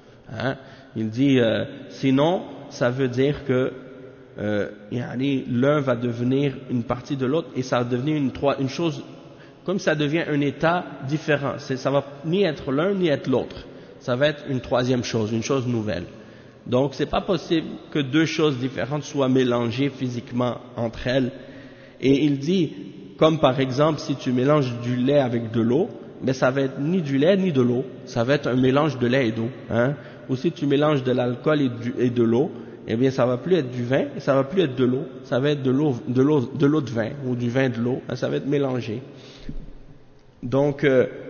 Il dit, sinon, ça veut dire que l'un va devenir une partie de l'autre et ça va devenir une chose, comme ça devient un état différent. Ça va ni être l'un ni être l'autre. Ça va être une troisième chose, une chose nouvelle. Donc, c'est pas possible que deux choses différentes soient mélangées physiquement entre elles. Et il dit, comme par exemple, si tu mélanges du lait avec de l'eau, mais ça va être ni du lait ni de l'eau, ça va être un mélange de lait et d'eau. Ou si tu mélanges de l'alcool et de l'eau, eh bien ça va plus être du vin, ça va plus être de l'eau, ça va être de l'eau de vin, ou du vin de l'eau, ça va être mélangé. Donc,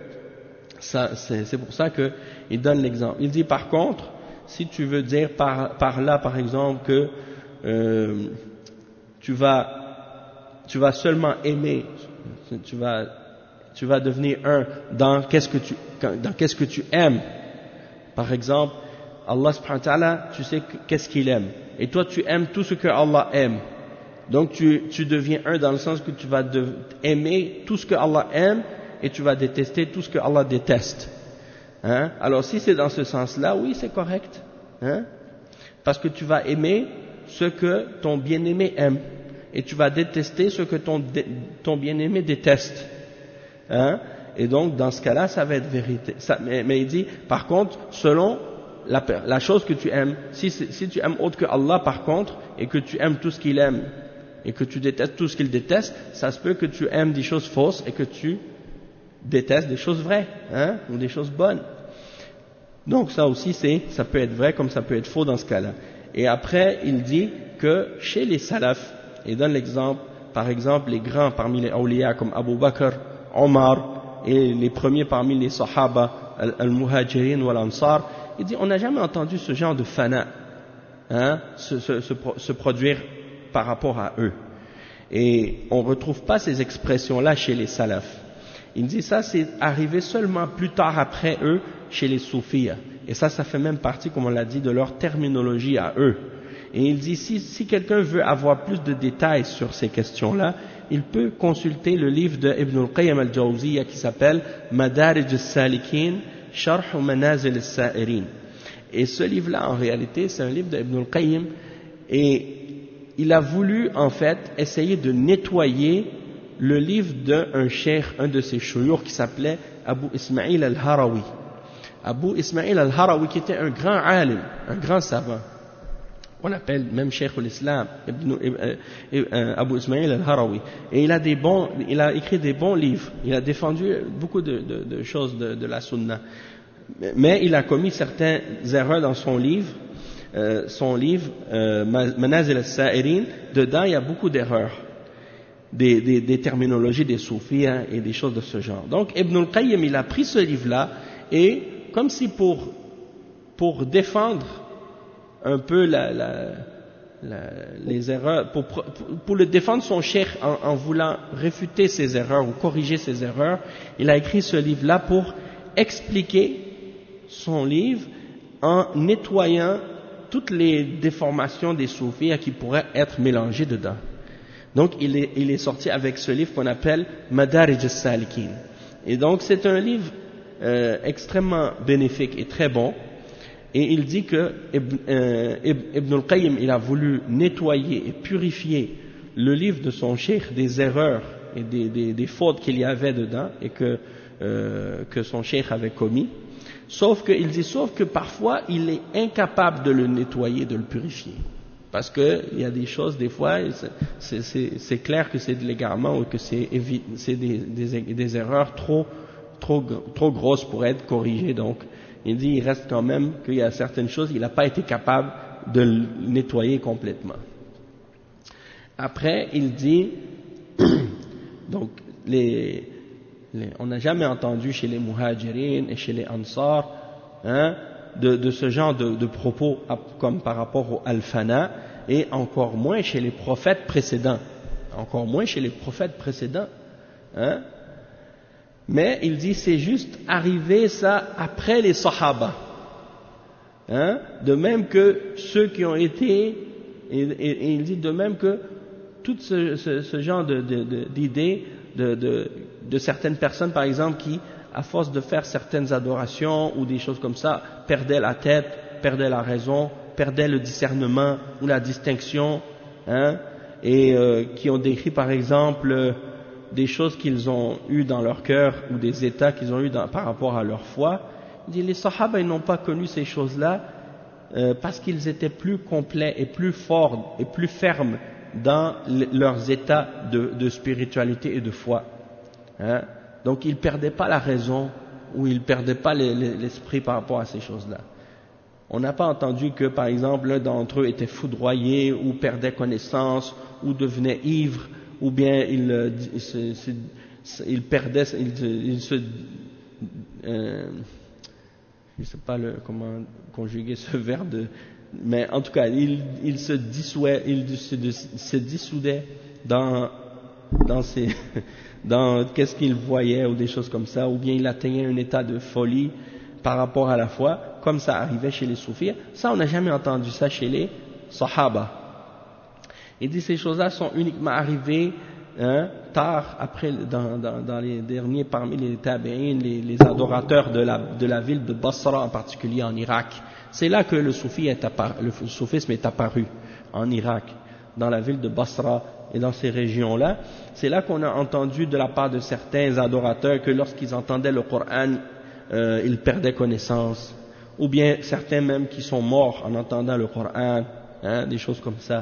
c'est pour ça qu'il donne l'exemple. Il dit par contre, si tu veux dire par là, par exemple, que tu vas seulement aimer, tu vas devenir un dans qu'est-ce que tu aimes. Par exemple, Allah subhanahu wa ta'ala, tu sais qu'est-ce qu'il aime. Et toi, tu aimes tout ce que Allah aime. Donc, tu deviens un dans le sens que tu vas aimer tout ce que Allah aime et tu vas détester tout ce que Allah déteste. Alors, si c'est dans ce sens-là, oui, c'est correct. Parce que tu vas aimer ce que ton bien-aimé aime. Et tu vas détester ce que ton bien-aimé déteste. Et donc, dans ce cas-là, ça va être vérité. Mais il dit, par contre, selon la chose que tu aimes, si tu aimes autre que Allah, par contre, et que tu aimes tout ce qu'il aime, et que tu détestes tout ce qu'il déteste, ça se peut que tu aimes des choses fausses et que tu détestes des choses vraies, ou des choses bonnes. Donc, ça aussi, ça peut être vrai comme ça peut être faux dans ce cas-là. Et après, il dit que chez les salafs, il donne l'exemple, par exemple, les grands parmi les awliya comme Abu Bakr, Omar, et les premiers parmi les sahaba, al-muhajirin ou al-ansar, il dit, on n'a jamais entendu ce genre de fana, se produire par rapport à eux. Et on ne retrouve pas ces expressions-là chez les salafs. Il dit, ça c'est arrivé seulement plus tard après eux, chez les soufis. Et ça fait même partie, comme on l'a dit, de leur terminologie à eux. Et il dit, si quelqu'un veut avoir plus de détails sur ces questions-là, il peut consulter le livre de Ibn al-Qayyim al-Jawziyya qui s'appelle Madarij al-Salikin, Sharh Manazil al-Sa'irin. Et ce livre-là, en réalité, c'est un livre d'Ibn al-Qayyim, et il a voulu, en fait, essayer de nettoyer le livre d'un cheikh, un de ses shuyukh, qui s'appelait Abu Ismail al-Harawi. Abu Ismail al-Harawi, qui était un grand alim, un grand savant. On l'appelle même Cheikh al-Islam, Abu Ismail al-Harawi. Et il a écrit des bons livres. Il a défendu beaucoup de choses de la sunna. Mais il a commis certaines erreurs dans son livre. Manazil al-Sa'irin, dedans il y a beaucoup d'erreurs. Des terminologies des soufis et des choses de ce genre. Donc Ibn al-Qayyim, il a pris ce livre-là et comme si pour défendre un peu les erreurs, pour le défendre son cheikh en voulant réfuter ses erreurs ou corriger ses erreurs, il a écrit ce livre-là pour expliquer son livre en nettoyant toutes les déformations des soufis qui pourraient être mélangées dedans. Donc il est sorti avec ce livre qu'on appelle Madarij al-Salikin. Et donc c'est un livre extrêmement bénéfique et très bon. Et il dit que Ibn al-Qayyim, il a voulu nettoyer et purifier le livre de son cheikh des erreurs et des fautes qu'il y avait dedans et que son cheikh avait commis. Sauf que parfois il est incapable de le nettoyer, de le purifier. Parce que il y a des choses, des fois, c'est clair que c'est de l'égarement ou que c'est des erreurs trop grosses pour être corrigées. Donc, il dit, il reste quand même qu'il y a certaines choses, il n'a pas été capable de le nettoyer complètement. Après, il dit, donc, on n'a jamais entendu chez les muhajirin et chez les ansar, de ce genre de propos comme par rapport au al-fana, et encore moins chez les prophètes précédents. Mais il dit c'est juste arrivé ça après les sahaba. De même que ceux qui ont été, et il dit de même que tout ce genre d'idées de certaines personnes par exemple qui, à force de faire certaines adorations ou des choses comme ça, perdaient la tête, perdaient la raison, perdaient le discernement ou la distinction, et qui ont décrit par exemple des choses qu'ils ont eues dans leur cœur ou des états qu'ils ont eus par rapport à leur foi. Il dit les sahaba ils n'ont pas connu ces choses-là parce qu'ils étaient plus complets et plus forts et plus fermes dans leurs états de spiritualité et de foi. Donc ils ne perdaient pas la raison ou ils ne perdaient pas l'esprit par rapport à ces choses-là. On n'a pas entendu que par exemple l'un d'entre eux était foudroyé ou perdait connaissance ou devenait ivre ou bien il perdait, je ne sais pas comment conjuguer ce verbe, mais en tout cas il se dissoudait dans qu'est-ce qu'il voyait ou des choses comme ça, ou bien il atteignait un état de folie par rapport à la foi, comme ça arrivait chez les soufis. Ça on n'a jamais entendu ça chez les sahaba. Il dit ces choses-là sont uniquement arrivées tard, après, dans les derniers, parmi les tabi'in, les adorateurs de la ville de Basra en particulier en Irak. C'est là que le soufisme est apparu, en Irak, dans la ville de Basra et dans ces régions-là. C'est là qu'on a entendu de la part de certains adorateurs que lorsqu'ils entendaient le Coran, ils perdaient connaissance, ou bien certains même qui sont morts en entendant le Coran, des choses comme ça.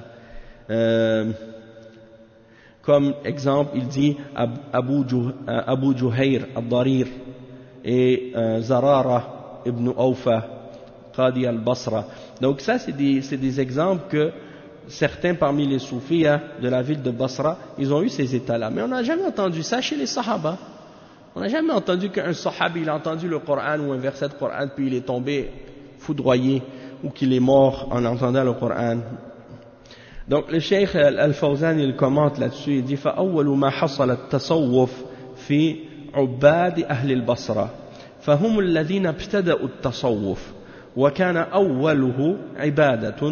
Comme exemple, il dit Abu Juhayr al-Darir et Zarara ibn Awfa, Qadi al-Basra. Donc ça, c'est des exemples que certains parmi les soufis de la ville de Basra, ils ont eu ces états-là. Mais on n'a jamais entendu ça chez les sahaba. On n'a jamais entendu qu'un sahabi, il a entendu le Coran ou un verset de Coran, puis il est tombé foudroyé, ou qu'il est mort en entendant le Coran. Donc le Cheikh Al-Fawzan il commente là-dessus, il dit فأول ما حصل التصوف في عباد أهل البصرة فهم الذين ابتدأوا التصوف وكان أوله عبادة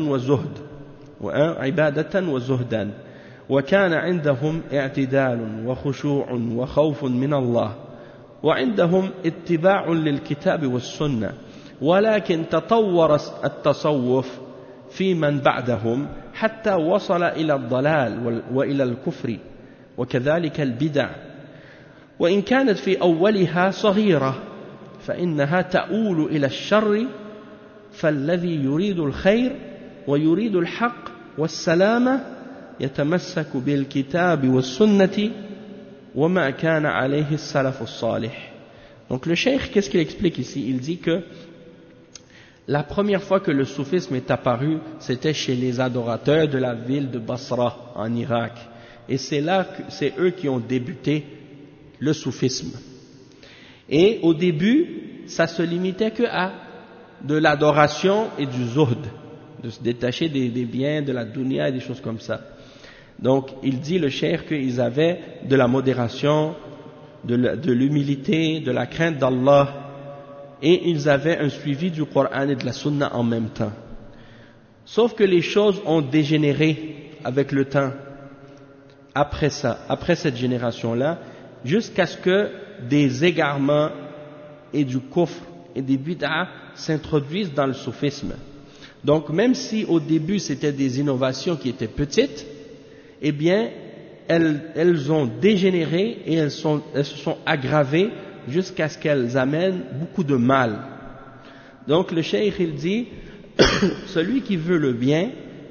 وزهدا وكان عندهم اعتدال وخشوع وخوف من الله وعندهم اتباع للكتاب والسنة ولكن تطور التصوف في من بعدهم حتى وصل إلى الضلال وإلى الكفر وكذلك البدع وإن كانت في أولها صغيرة فإنها تؤول إلى الشر فالذي يريد الخير ويريد الحق والسلامة يتمسك بالكتاب والسنة وما كان عليه السلف الصالح. Donc le cheikh, qu'est-ce qu'il explique ici? Il dit que la première fois que le soufisme est apparu, c'était chez les adorateurs de la ville de Basra, en Irak. Et c'est là que c'est eux qui ont débuté le soufisme. Et au début, ça se limitait que à de l'adoration et du zuhd, de se détacher des biens, de la dunya et des choses comme ça. Donc, il dit le cheikh qu'ils avaient de la modération, de l'humilité, de la crainte d'Allah, et ils avaient un suivi du Coran et de la Sunna en même temps. Sauf que les choses ont dégénéré avec le temps, après cette génération-là, jusqu'à ce que des égarements et du kufr et des bid'ah s'introduisent dans le soufisme. Donc même si au début c'était des innovations qui étaient petites, eh bien elles ont dégénéré et elles se sont aggravées jusqu'à ce qu'elles amènent beaucoup de mal. Donc le cheikh il dit celui qui veut le bien,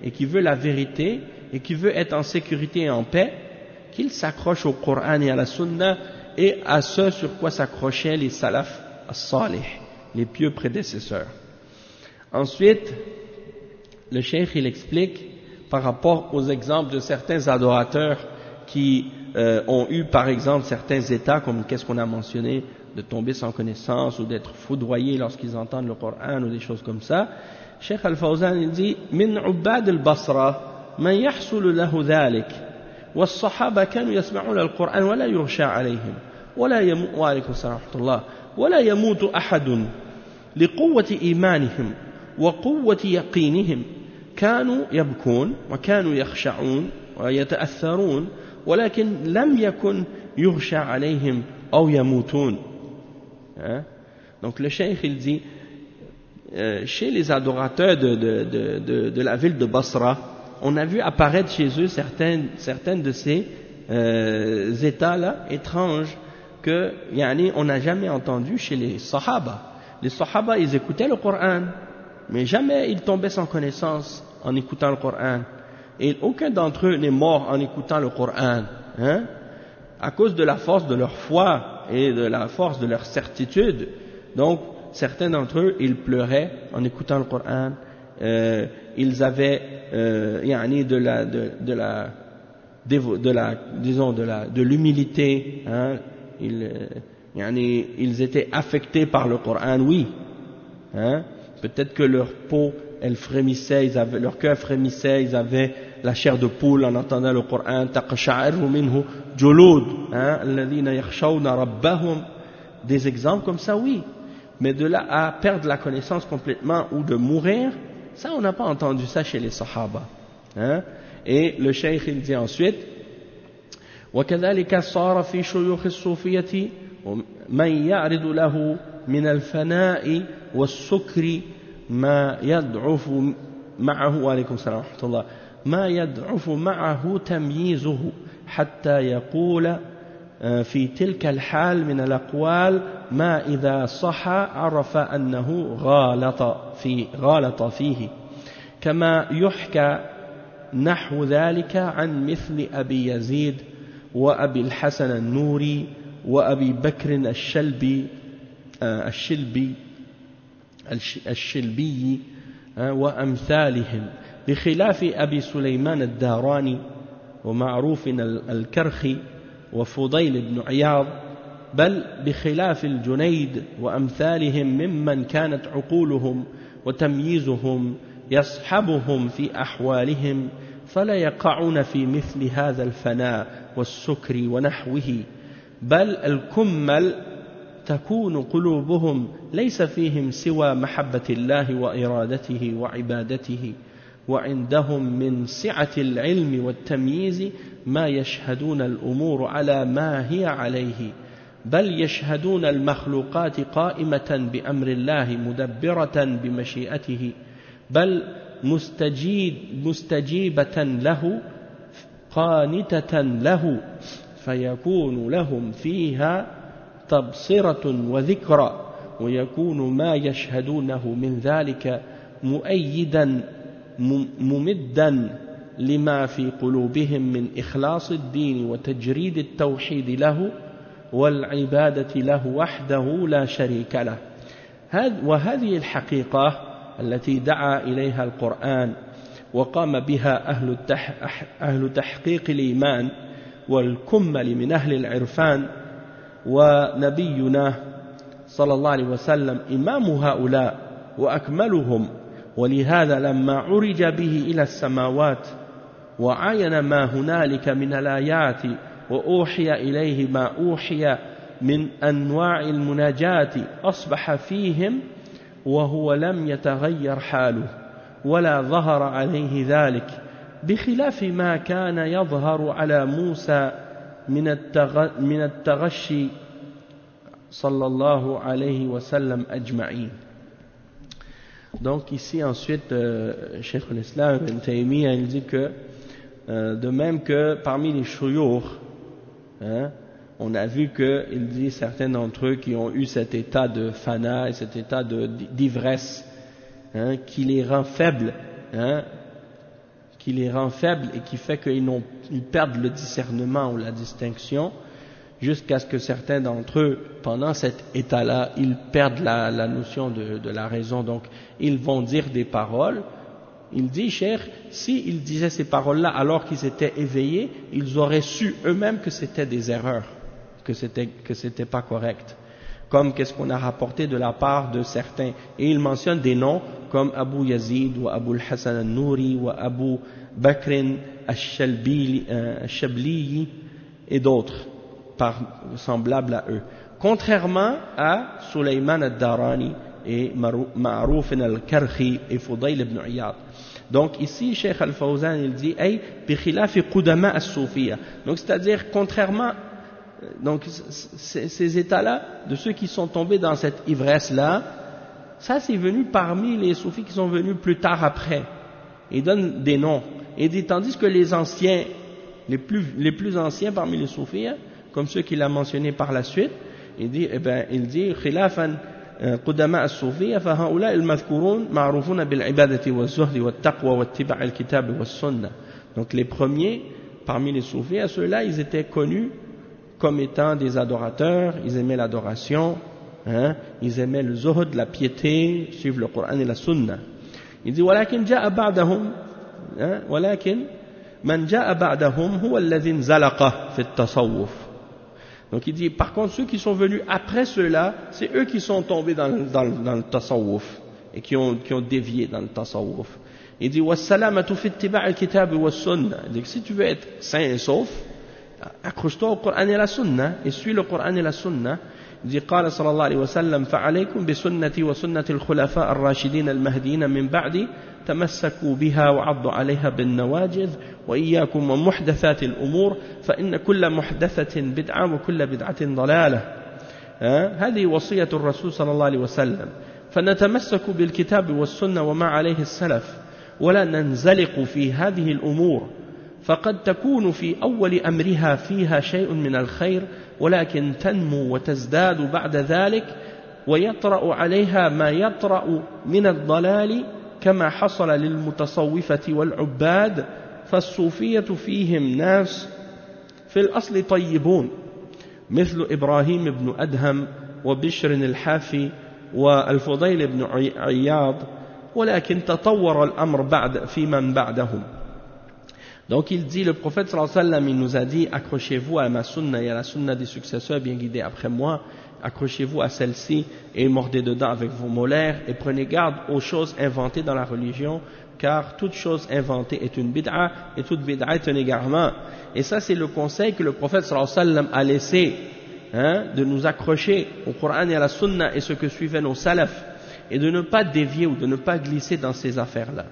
et qui veut la vérité et qui veut être en sécurité et en paix, qu'il s'accroche au Coran et à la Sunna et à ce sur quoi s'accrochaient les salaf as-salih, les pieux prédécesseurs. Ensuite, le cheikh il explique par rapport aux exemples de certains adorateurs qui ont eu par exemple certains états comme qu'est-ce qu'on a mentionné, de tomber sans connaissance ou d'être foudroyés lorsqu'ils entendent le Coran ou des choses comme ça. Cheikh Al-Fawzan il dit min ubad al-Basra man yahsul lahu dhalik والصحابة كانوا يسمعون القرآن ولا يغشى عليهم وعليكم السلام ورحمة الله ولا يموت أحد لقوة إيمانهم وقوة يقينهم كانوا يبكون وكانوا يخشعون ويتأثرون ولكن لم يكن يغشى عليهم أو يموتون. Donc le cheikh il dit chez les adorateurs de la ville de Basra, on a vu apparaître chez eux certaines de ces états-là étranges que on n'a jamais entendu chez les Sahaba. Les Sahaba, ils écoutaient le Coran, mais jamais ils tombaient sans connaissance en écoutant le Coran. Et aucun d'entre eux n'est mort en écoutant le Coran, à cause de la force de leur foi et de la force de leur certitude. Donc, certains d'entre eux, ils pleuraient en écoutant le Coran. Ils avaient de l'humilité, ils étaient affectés par le Coran, oui, peut-être que leur peau elle frémissait, leur cœur frémissait, ils avaient la chair de poule en entendant le Coran, taqsha'irru minhu julud alladhina yakhshawna rabbahum, des exemples comme ça, oui, mais de là à perdre la connaissance complètement ou de mourir, ça on n'a pas entendu ça chez les Sahaba. Et le cheikh il dit ensuite وكذلك صار في شيوخ الصوفية من يعرض له من الفناء والسكر ما يضعف معه وعليكم السلام ورحمة الله ما يضعف معه تمييزه حتى يقول في تلك الحال من الأقوال ما إذا صح عرف أنه غالط فيه كما يحكى نحو ذلك عن مثل أبي يزيد وأبي الحسن النوري وأبي بكر الشلبي وأمثالهم بخلاف أبي سليمان الداراني ومعروف الكرخي وفضيل بن عياض بل بخلاف الجنيد وأمثالهم ممن كانت عقولهم وتمييزهم يصحبهم في أحوالهم فلا يقعون في مثل هذا الفناء والسكر ونحوه بل الكمل تكون قلوبهم ليس فيهم سوى محبة الله وإرادته وعبادته وعندهم من سعة العلم والتمييز ما يشهدون الأمور على ما هي عليه بل يشهدون المخلوقات قائمة بأمر الله مدبرة بمشيئته بل مستجيبة له قانتة له فيكون لهم فيها تبصرة وذكرى ويكون ما يشهدونه من ذلك مؤيدا ممدا لما في قلوبهم من إخلاص الدين وتجريد التوحيد له والعبادة له وحده لا شريك له. وهذه الحقيقة التي دعا إليها القرآن وقام بها أهل تحقيق الإيمان والكمل من أهل العرفان ونبينا صلى الله عليه وسلم إمام هؤلاء وأكملهم ولهذا لما عرج به إلى السماوات وعاين ما هنالك من الآيات وأوحي إليه ما أوحي من أنواع المناجاة أصبح فيهم وهو لم يتغير حاله ولا ظهر عليه ذلك بخلاف ما كان يظهر على موسى من التغشي صلى الله عليه وسلم أجمعين. Donc ici ensuite Cheikh al-Islam Ibn Taymiyyah il dit que de même que parmi les shuyukh, on a vu que il dit certains d'entre eux qui ont eu cet état de fana et cet état d'ivresse qui les rend faibles qui les rend faibles et qui fait qu'ils perdent le discernement ou la distinction, jusqu'à ce que certains d'entre eux, pendant cet état-là, ils perdent la notion de la raison. Donc, ils vont dire des paroles. Il dit, Cheikh, s'ils disaient ces paroles-là alors qu'ils étaient éveillés, ils auraient su eux-mêmes que c'était des erreurs, que c'était pas correct. Comme qu'est-ce qu'on a rapporté de la part de certains. Et il mentionne des noms comme Abu Yazid, ou Abu al-Hassan al-Nouri, ou Abu Bakr al-Shabli, et d'autres, semblables à eux. Contrairement à Sulayman al-Darani, et Ma'rouf al-Karhi, et Fudayl ibn Iyad. Donc ici, Cheikh Al-Fawzan, il dit, ay, bi khilafi qudama as-soufiyya. Donc c'est-à-dire, contrairement, donc ces états-là, de ceux qui sont tombés dans cette ivresse-là, ça c'est venu parmi les soufis qui sont venus plus tard après. Il donne des noms. Et dit, tandis que les anciens, les plus anciens parmi les soufis, comme ceux qu'il a mentionnés par la suite, il dit, khilafan قدماء الصوفية فهؤلاء المذكورون معروفون بالعبادة والزهد والتقوى واتباع الكتاب والسنة. Donc les premiers parmi les soufis, ceux-là ils étaient connus comme étant des adorateurs, ils aimaient l'adoration, ils aimaient le zuhd, la piété, suivre le Coran et la Sunna. Il dit ولكن جاء بعدهم ولكن من جاء بعدهم هو الذي انزلق في التصوف. Donc il dit, par contre, ceux qui sont venus après ceux-là, c'est eux qui sont tombés dans le tasawwuf et qui ont dévié dans le tasawwuf. Il dit, وَالسَّلَامَةُ فِي اتِّبَاعِ الْكِتَابِ وَالسُّنَّةِ. Il dit que si tu veux être sain et sauf, accroche-toi au Coran et la Sunna, et suis le Coran et la Sunna. Il dit, قال صلى الله عليه وسلم فعليكم بسنتي وسنة الخلفاء الراشدين المهديين من بعدي تمسكوا بها وعضوا عليها بالنواجذ وإياكم ومحدثات الأمور فإن كل محدثة بدعة وكل بدعة ضلالة. هذه وصية الرسول صلى الله عليه وسلم فنتمسك بالكتاب والسنة وما عليه السلف ولا ننزلق في هذه الأمور فقد تكون في أول أمرها فيها شيء من الخير ولكن تنمو وتزداد بعد ذلك ويطرأ عليها ما يطرأ من الضلال كما حصل للمتصوفة والعباد فالصوفية فيهم ناس في الأصل طيبون مثل إبراهيم بن أدهم وبشر الحافي والفضيل بن عياض ولكن تطور الأمر في من بعدهم. Donc il dit, le prophète sallallahu alayhi wa sallam, il nous a dit, accrochez-vous à ma sunna et à la sunna des successeurs bien guidés après moi, accrochez-vous à celle-ci et mordez dedans avec vos molaires et prenez garde aux choses inventées dans la religion, car toute chose inventée est une bid'a et toute bid'a est un égarement. Et ça c'est le conseil que le prophète sallallahu alayhi wa sallam a laissé, de nous accrocher au Coran et à la sunna et ce que suivaient nos salafs, et de ne pas dévier ou de ne pas glisser dans ces affaires-là.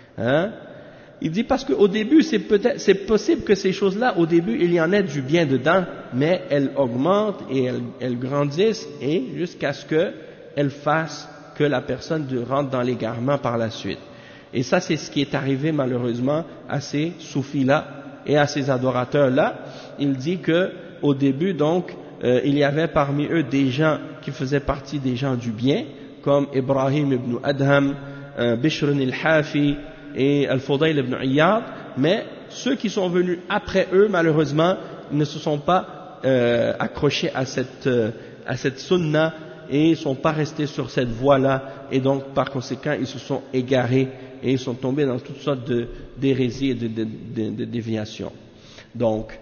Il dit parce qu'au début, c'est possible que ces choses-là, au début, il y en ait du bien dedans, mais elles augmentent et elles grandissent et jusqu'à ce qu'elles fassent que la personne rentre dans l'égarement par la suite. Et ça, c'est ce qui est arrivé malheureusement à ces soufis-là et à ces adorateurs-là. Il dit que au début, donc, il y avait parmi eux des gens qui faisaient partie des gens du bien, comme Ibrahim ibn Adham, Bishr al-Hafi, et Al-Fudayl ibn Iyad, mais ceux qui sont venus après eux, malheureusement, ne se sont pas accrochés à cette sunna et ne sont pas restés sur cette voie-là, et donc par conséquent ils se sont égarés et ils sont tombés dans toutes sortes d'hérésies et de déviations. Donc,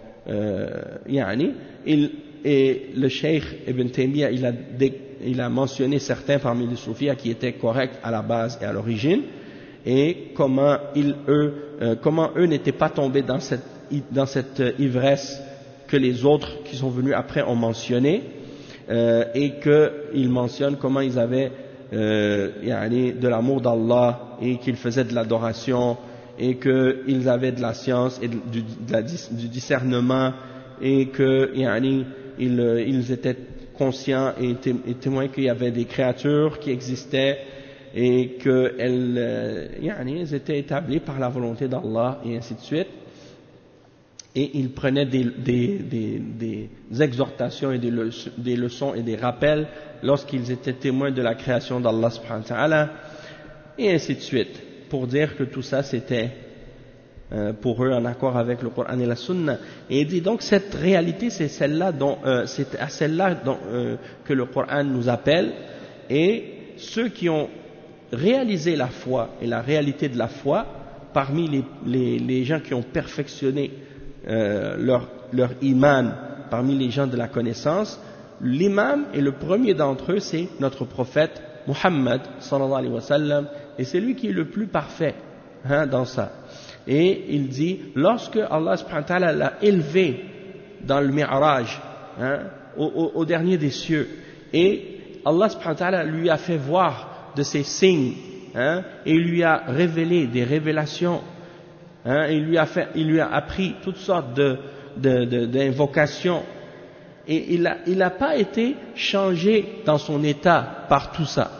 et le Cheikh Ibn Taymiyyah, il a mentionné certains parmi les soufis qui étaient corrects à la base et à l'origine, et comment eux n'étaient pas tombés dans cette ivresse que les autres qui sont venus après ont mentionné, et qu'ils mentionnent comment ils avaient de l'amour d'Allah et qu'ils faisaient de l'adoration et qu'ils avaient de la science et du discernement et qu'ils étaient conscients et témoins qu'il y avait des créatures qui existaient et qu'elles étaient établies par la volonté d'Allah et ainsi de suite. Et ils prenaient des exhortations et des leçons et des rappels lorsqu'ils étaient témoins de la création d'Allah subhanahu wa ta'ala et ainsi de suite, pour dire que tout ça c'était pour eux en accord avec le Coran et la Sunna. Et il dit donc cette réalité c'est celle-là c'est à celle-là que le Coran nous appelle, et ceux qui ont réalisé la foi et la réalité de la foi parmi les gens qui ont perfectionné leur iman, parmi les gens de la connaissance, l'imam et le premier d'entre eux c'est notre prophète Muhammad sallallahu alayhi wa sallam, et c'est lui qui est le plus parfait dans ça. Et il dit, lorsque Allah subhanahu wa ta'ala l'a élevé dans le Mi'raj, au dernier des cieux, et Allah subhanahu wa ta'ala lui a fait voir de ses signes, et il lui a révélé des révélations, et il lui a appris toutes sortes d'invocations, et il n'a pas été changé dans son état par tout ça,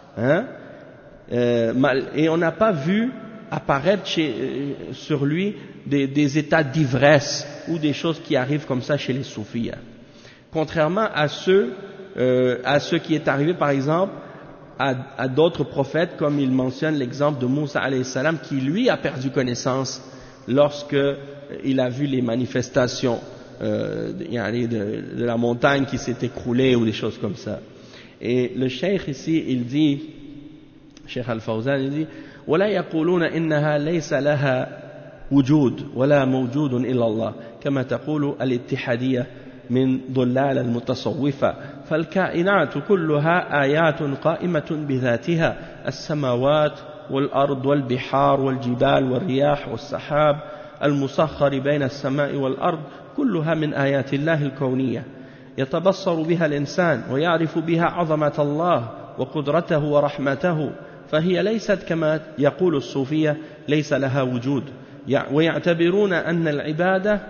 et on n'a pas vu apparaître sur lui des états d'ivresse ou des choses qui arrivent comme ça chez les soufis, contrairement à ce qui est arrivé par exemple à d'autres prophètes, comme il mentionne l'exemple de Moussa alayhi salam, qui lui a perdu connaissance lorsque il a vu les manifestations de la montagne qui s'est écroulée ou des choses comme ça. Et le cheikh ici il dit, Cheikh Al-Fawzan, il dit ولا يقولون إنها ليس لها وجود ولا موجود إلا الله كما تقول الاتحادية من ضلال المتصوفة، فالكائنات كلها آيات قائمة بذاتها، السماوات والأرض والبحار والجبال والرياح والسحاب المسخر بين السماء والأرض كلها من آيات الله الكونية يتبصر بها الإنسان ويعرف بها عظمة الله وقدرته ورحمته، فهي ليست كما يقول الصوفية ليس لها وجود، ويعتبرون أن العبادة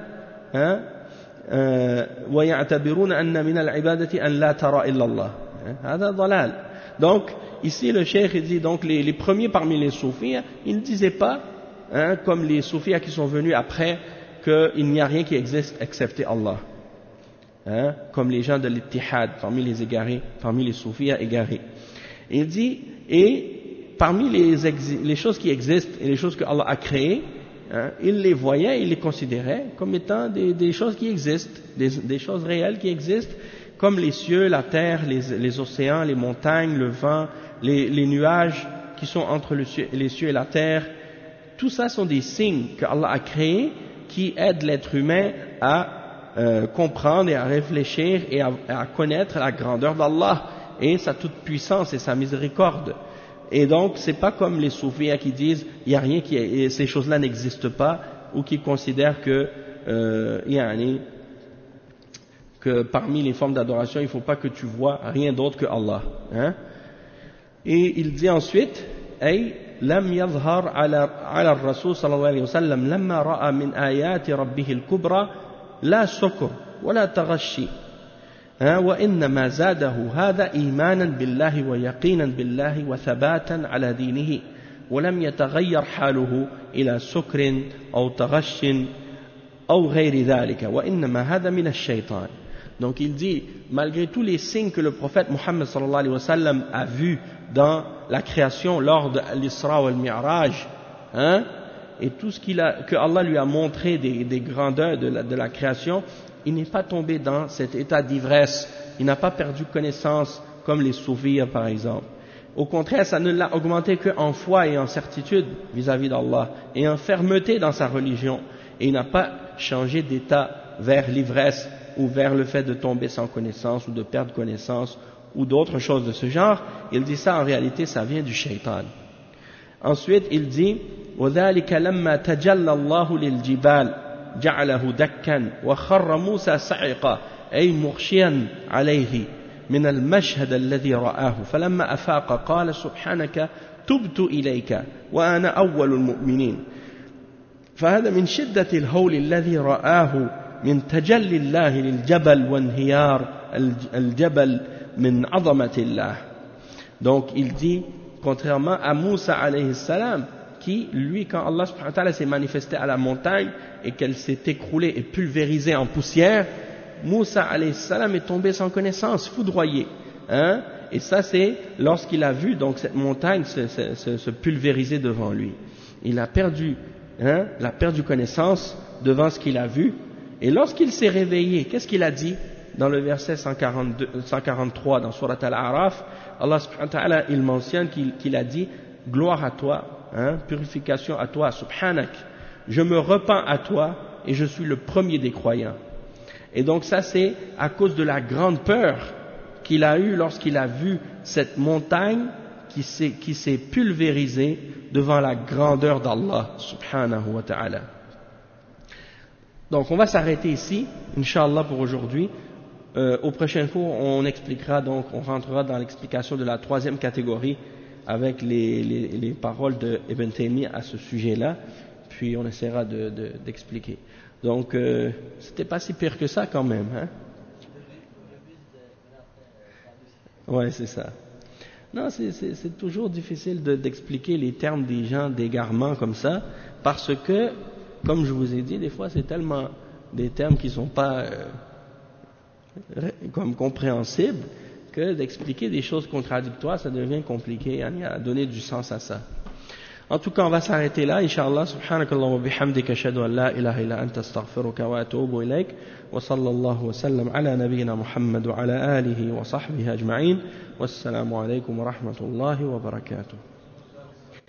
ويعتبرون أن من العبادة أن لا ترى إلا الله، هذا ضلال. Donc ici le cheikh dit, donc les premiers parmi les soufis, ils ne disaient pas comme les soufis qui sont venus après qu'il n'y a rien qui existe excepté Allah, comme les gens de l'ittihad parmi les égarés, parmi les soufis égarés. Il dit, et parmi les choses qui existent et les choses que Allah a créées, il les voyait, il les considérait comme étant des choses qui existent, des choses réelles qui existent, comme les cieux, la terre, les océans, les montagnes, le vent, les nuages qui sont entre les cieux et la terre. Tout ça sont des signes que Allah a créés qui aident l'être humain à comprendre et à réfléchir et à connaître la grandeur d'Allah et sa toute puissance et sa miséricorde. Et donc c'est pas comme les soufis qui disent il y a rien ces choses-là n'existent pas, ou qui considèrent que parmi les formes d'adoration il ne faut pas que tu vois rien d'autre que Allah, Et il dit ensuite أي لم يظهر على الرسول صلى الله عليه وسلم لما رأى من آيات ربه الكبرى لا سكر ولا تغشي، وإنما زاده هذا إيمانا بالله ويقينا بالله وثباتا على دينه، ولم يتغير حاله إلى سكر أو تغش أو غير ذلك، وإنما هذا من الشيطان. Donc il dit, malgré tous les signes que le prophète Muhammad sallallahu alayhi wa sallam a vus dans la création lors de l'Isra ou le Mi'raj, et tout ce que Allah lui a montré des grandeurs de la création, il n'est pas tombé dans cet état d'ivresse, il n'a pas perdu connaissance comme les soufis par exemple. Au contraire, ça ne l'a augmenté qu'en foi et en certitude vis-à-vis d'Allah, et en fermeté dans sa religion, et il n'a pas changé d'état vers l'ivresse ou vers le fait de tomber sans connaissance ou de perdre connaissance ou d'autres choses de ce genre. Il dit ça, en réalité ça vient du shaitan. Ensuite il dit وَذَلِكَ لَمَّا تَجَلَّى اللَّهُ لِلْجِبَالِ جعله دكا وخر موسى صعقا أي مغشيا عليه من المشهد الذي رآه، فلما أفاق قال سبحانك تبت إليك وأنا أول المؤمنين. فهذا من شدة الهول الذي رآه من تجلي الله للجبل وانهيار الجبل من عظمة الله. Donc il dit, contrairement à Moussa alayhi salam, qui, lui, quand Allah subhanahu wa ta'ala s'est manifesté à la montagne et qu'elle s'est écroulée et pulvérisée en poussière, Moussa alayhi salam est tombé sans connaissance, foudroyé. Et ça c'est lorsqu'il a vu donc cette montagne se pulvériser devant lui. Il a perdu la perdu connaissance devant ce qu'il a vu. Et lorsqu'il s'est réveillé, qu'est-ce qu'il a dit dans le verset 143 dans Surat Al-A'raf? Allah subhanahu wa ta'ala, il mentionne qu'il a dit gloire à toi, purification à toi, subhanak, je me repens à toi et je suis le premier des croyants. Et donc ça c'est à cause de la grande peur qu'il a eue lorsqu'il a vu cette montagne qui s'est pulvérisée devant la grandeur d'Allah subhanahu wa ta'ala. Donc on va s'arrêter ici, Inch'Allah, pour aujourd'hui. Aux prochaines fois, on expliquera, donc on rentrera dans l'explication de la troisième catégorie avec les paroles de Ibn Taymiyyah à ce sujet-là, puis on essaiera d'expliquer. Donc c'était pas si pire que ça quand même, hein? Ouais, c'est ça. Non, c'est toujours difficile d'expliquer les termes des gens d'égarement comme ça, parce que, comme je vous ai dit, des fois c'est tellement des termes qui sont pas comme compréhensibles que d'expliquer des choses contradictoires, ça devient compliqué à donner du sens à ça. En tout cas, on va s'arrêter là, Inch'Allah. Subhanakallah wa bihamdika, ashhadu an la ilaha illa anta, astaghfiruka wa atubu ilayk, wa sallallahu wa sallam ala nabiyyina Muhammad wa ala alihi wa sahbihi ajma'in. Wassalamu alaykum wa rahmatullahi wa barakatuh.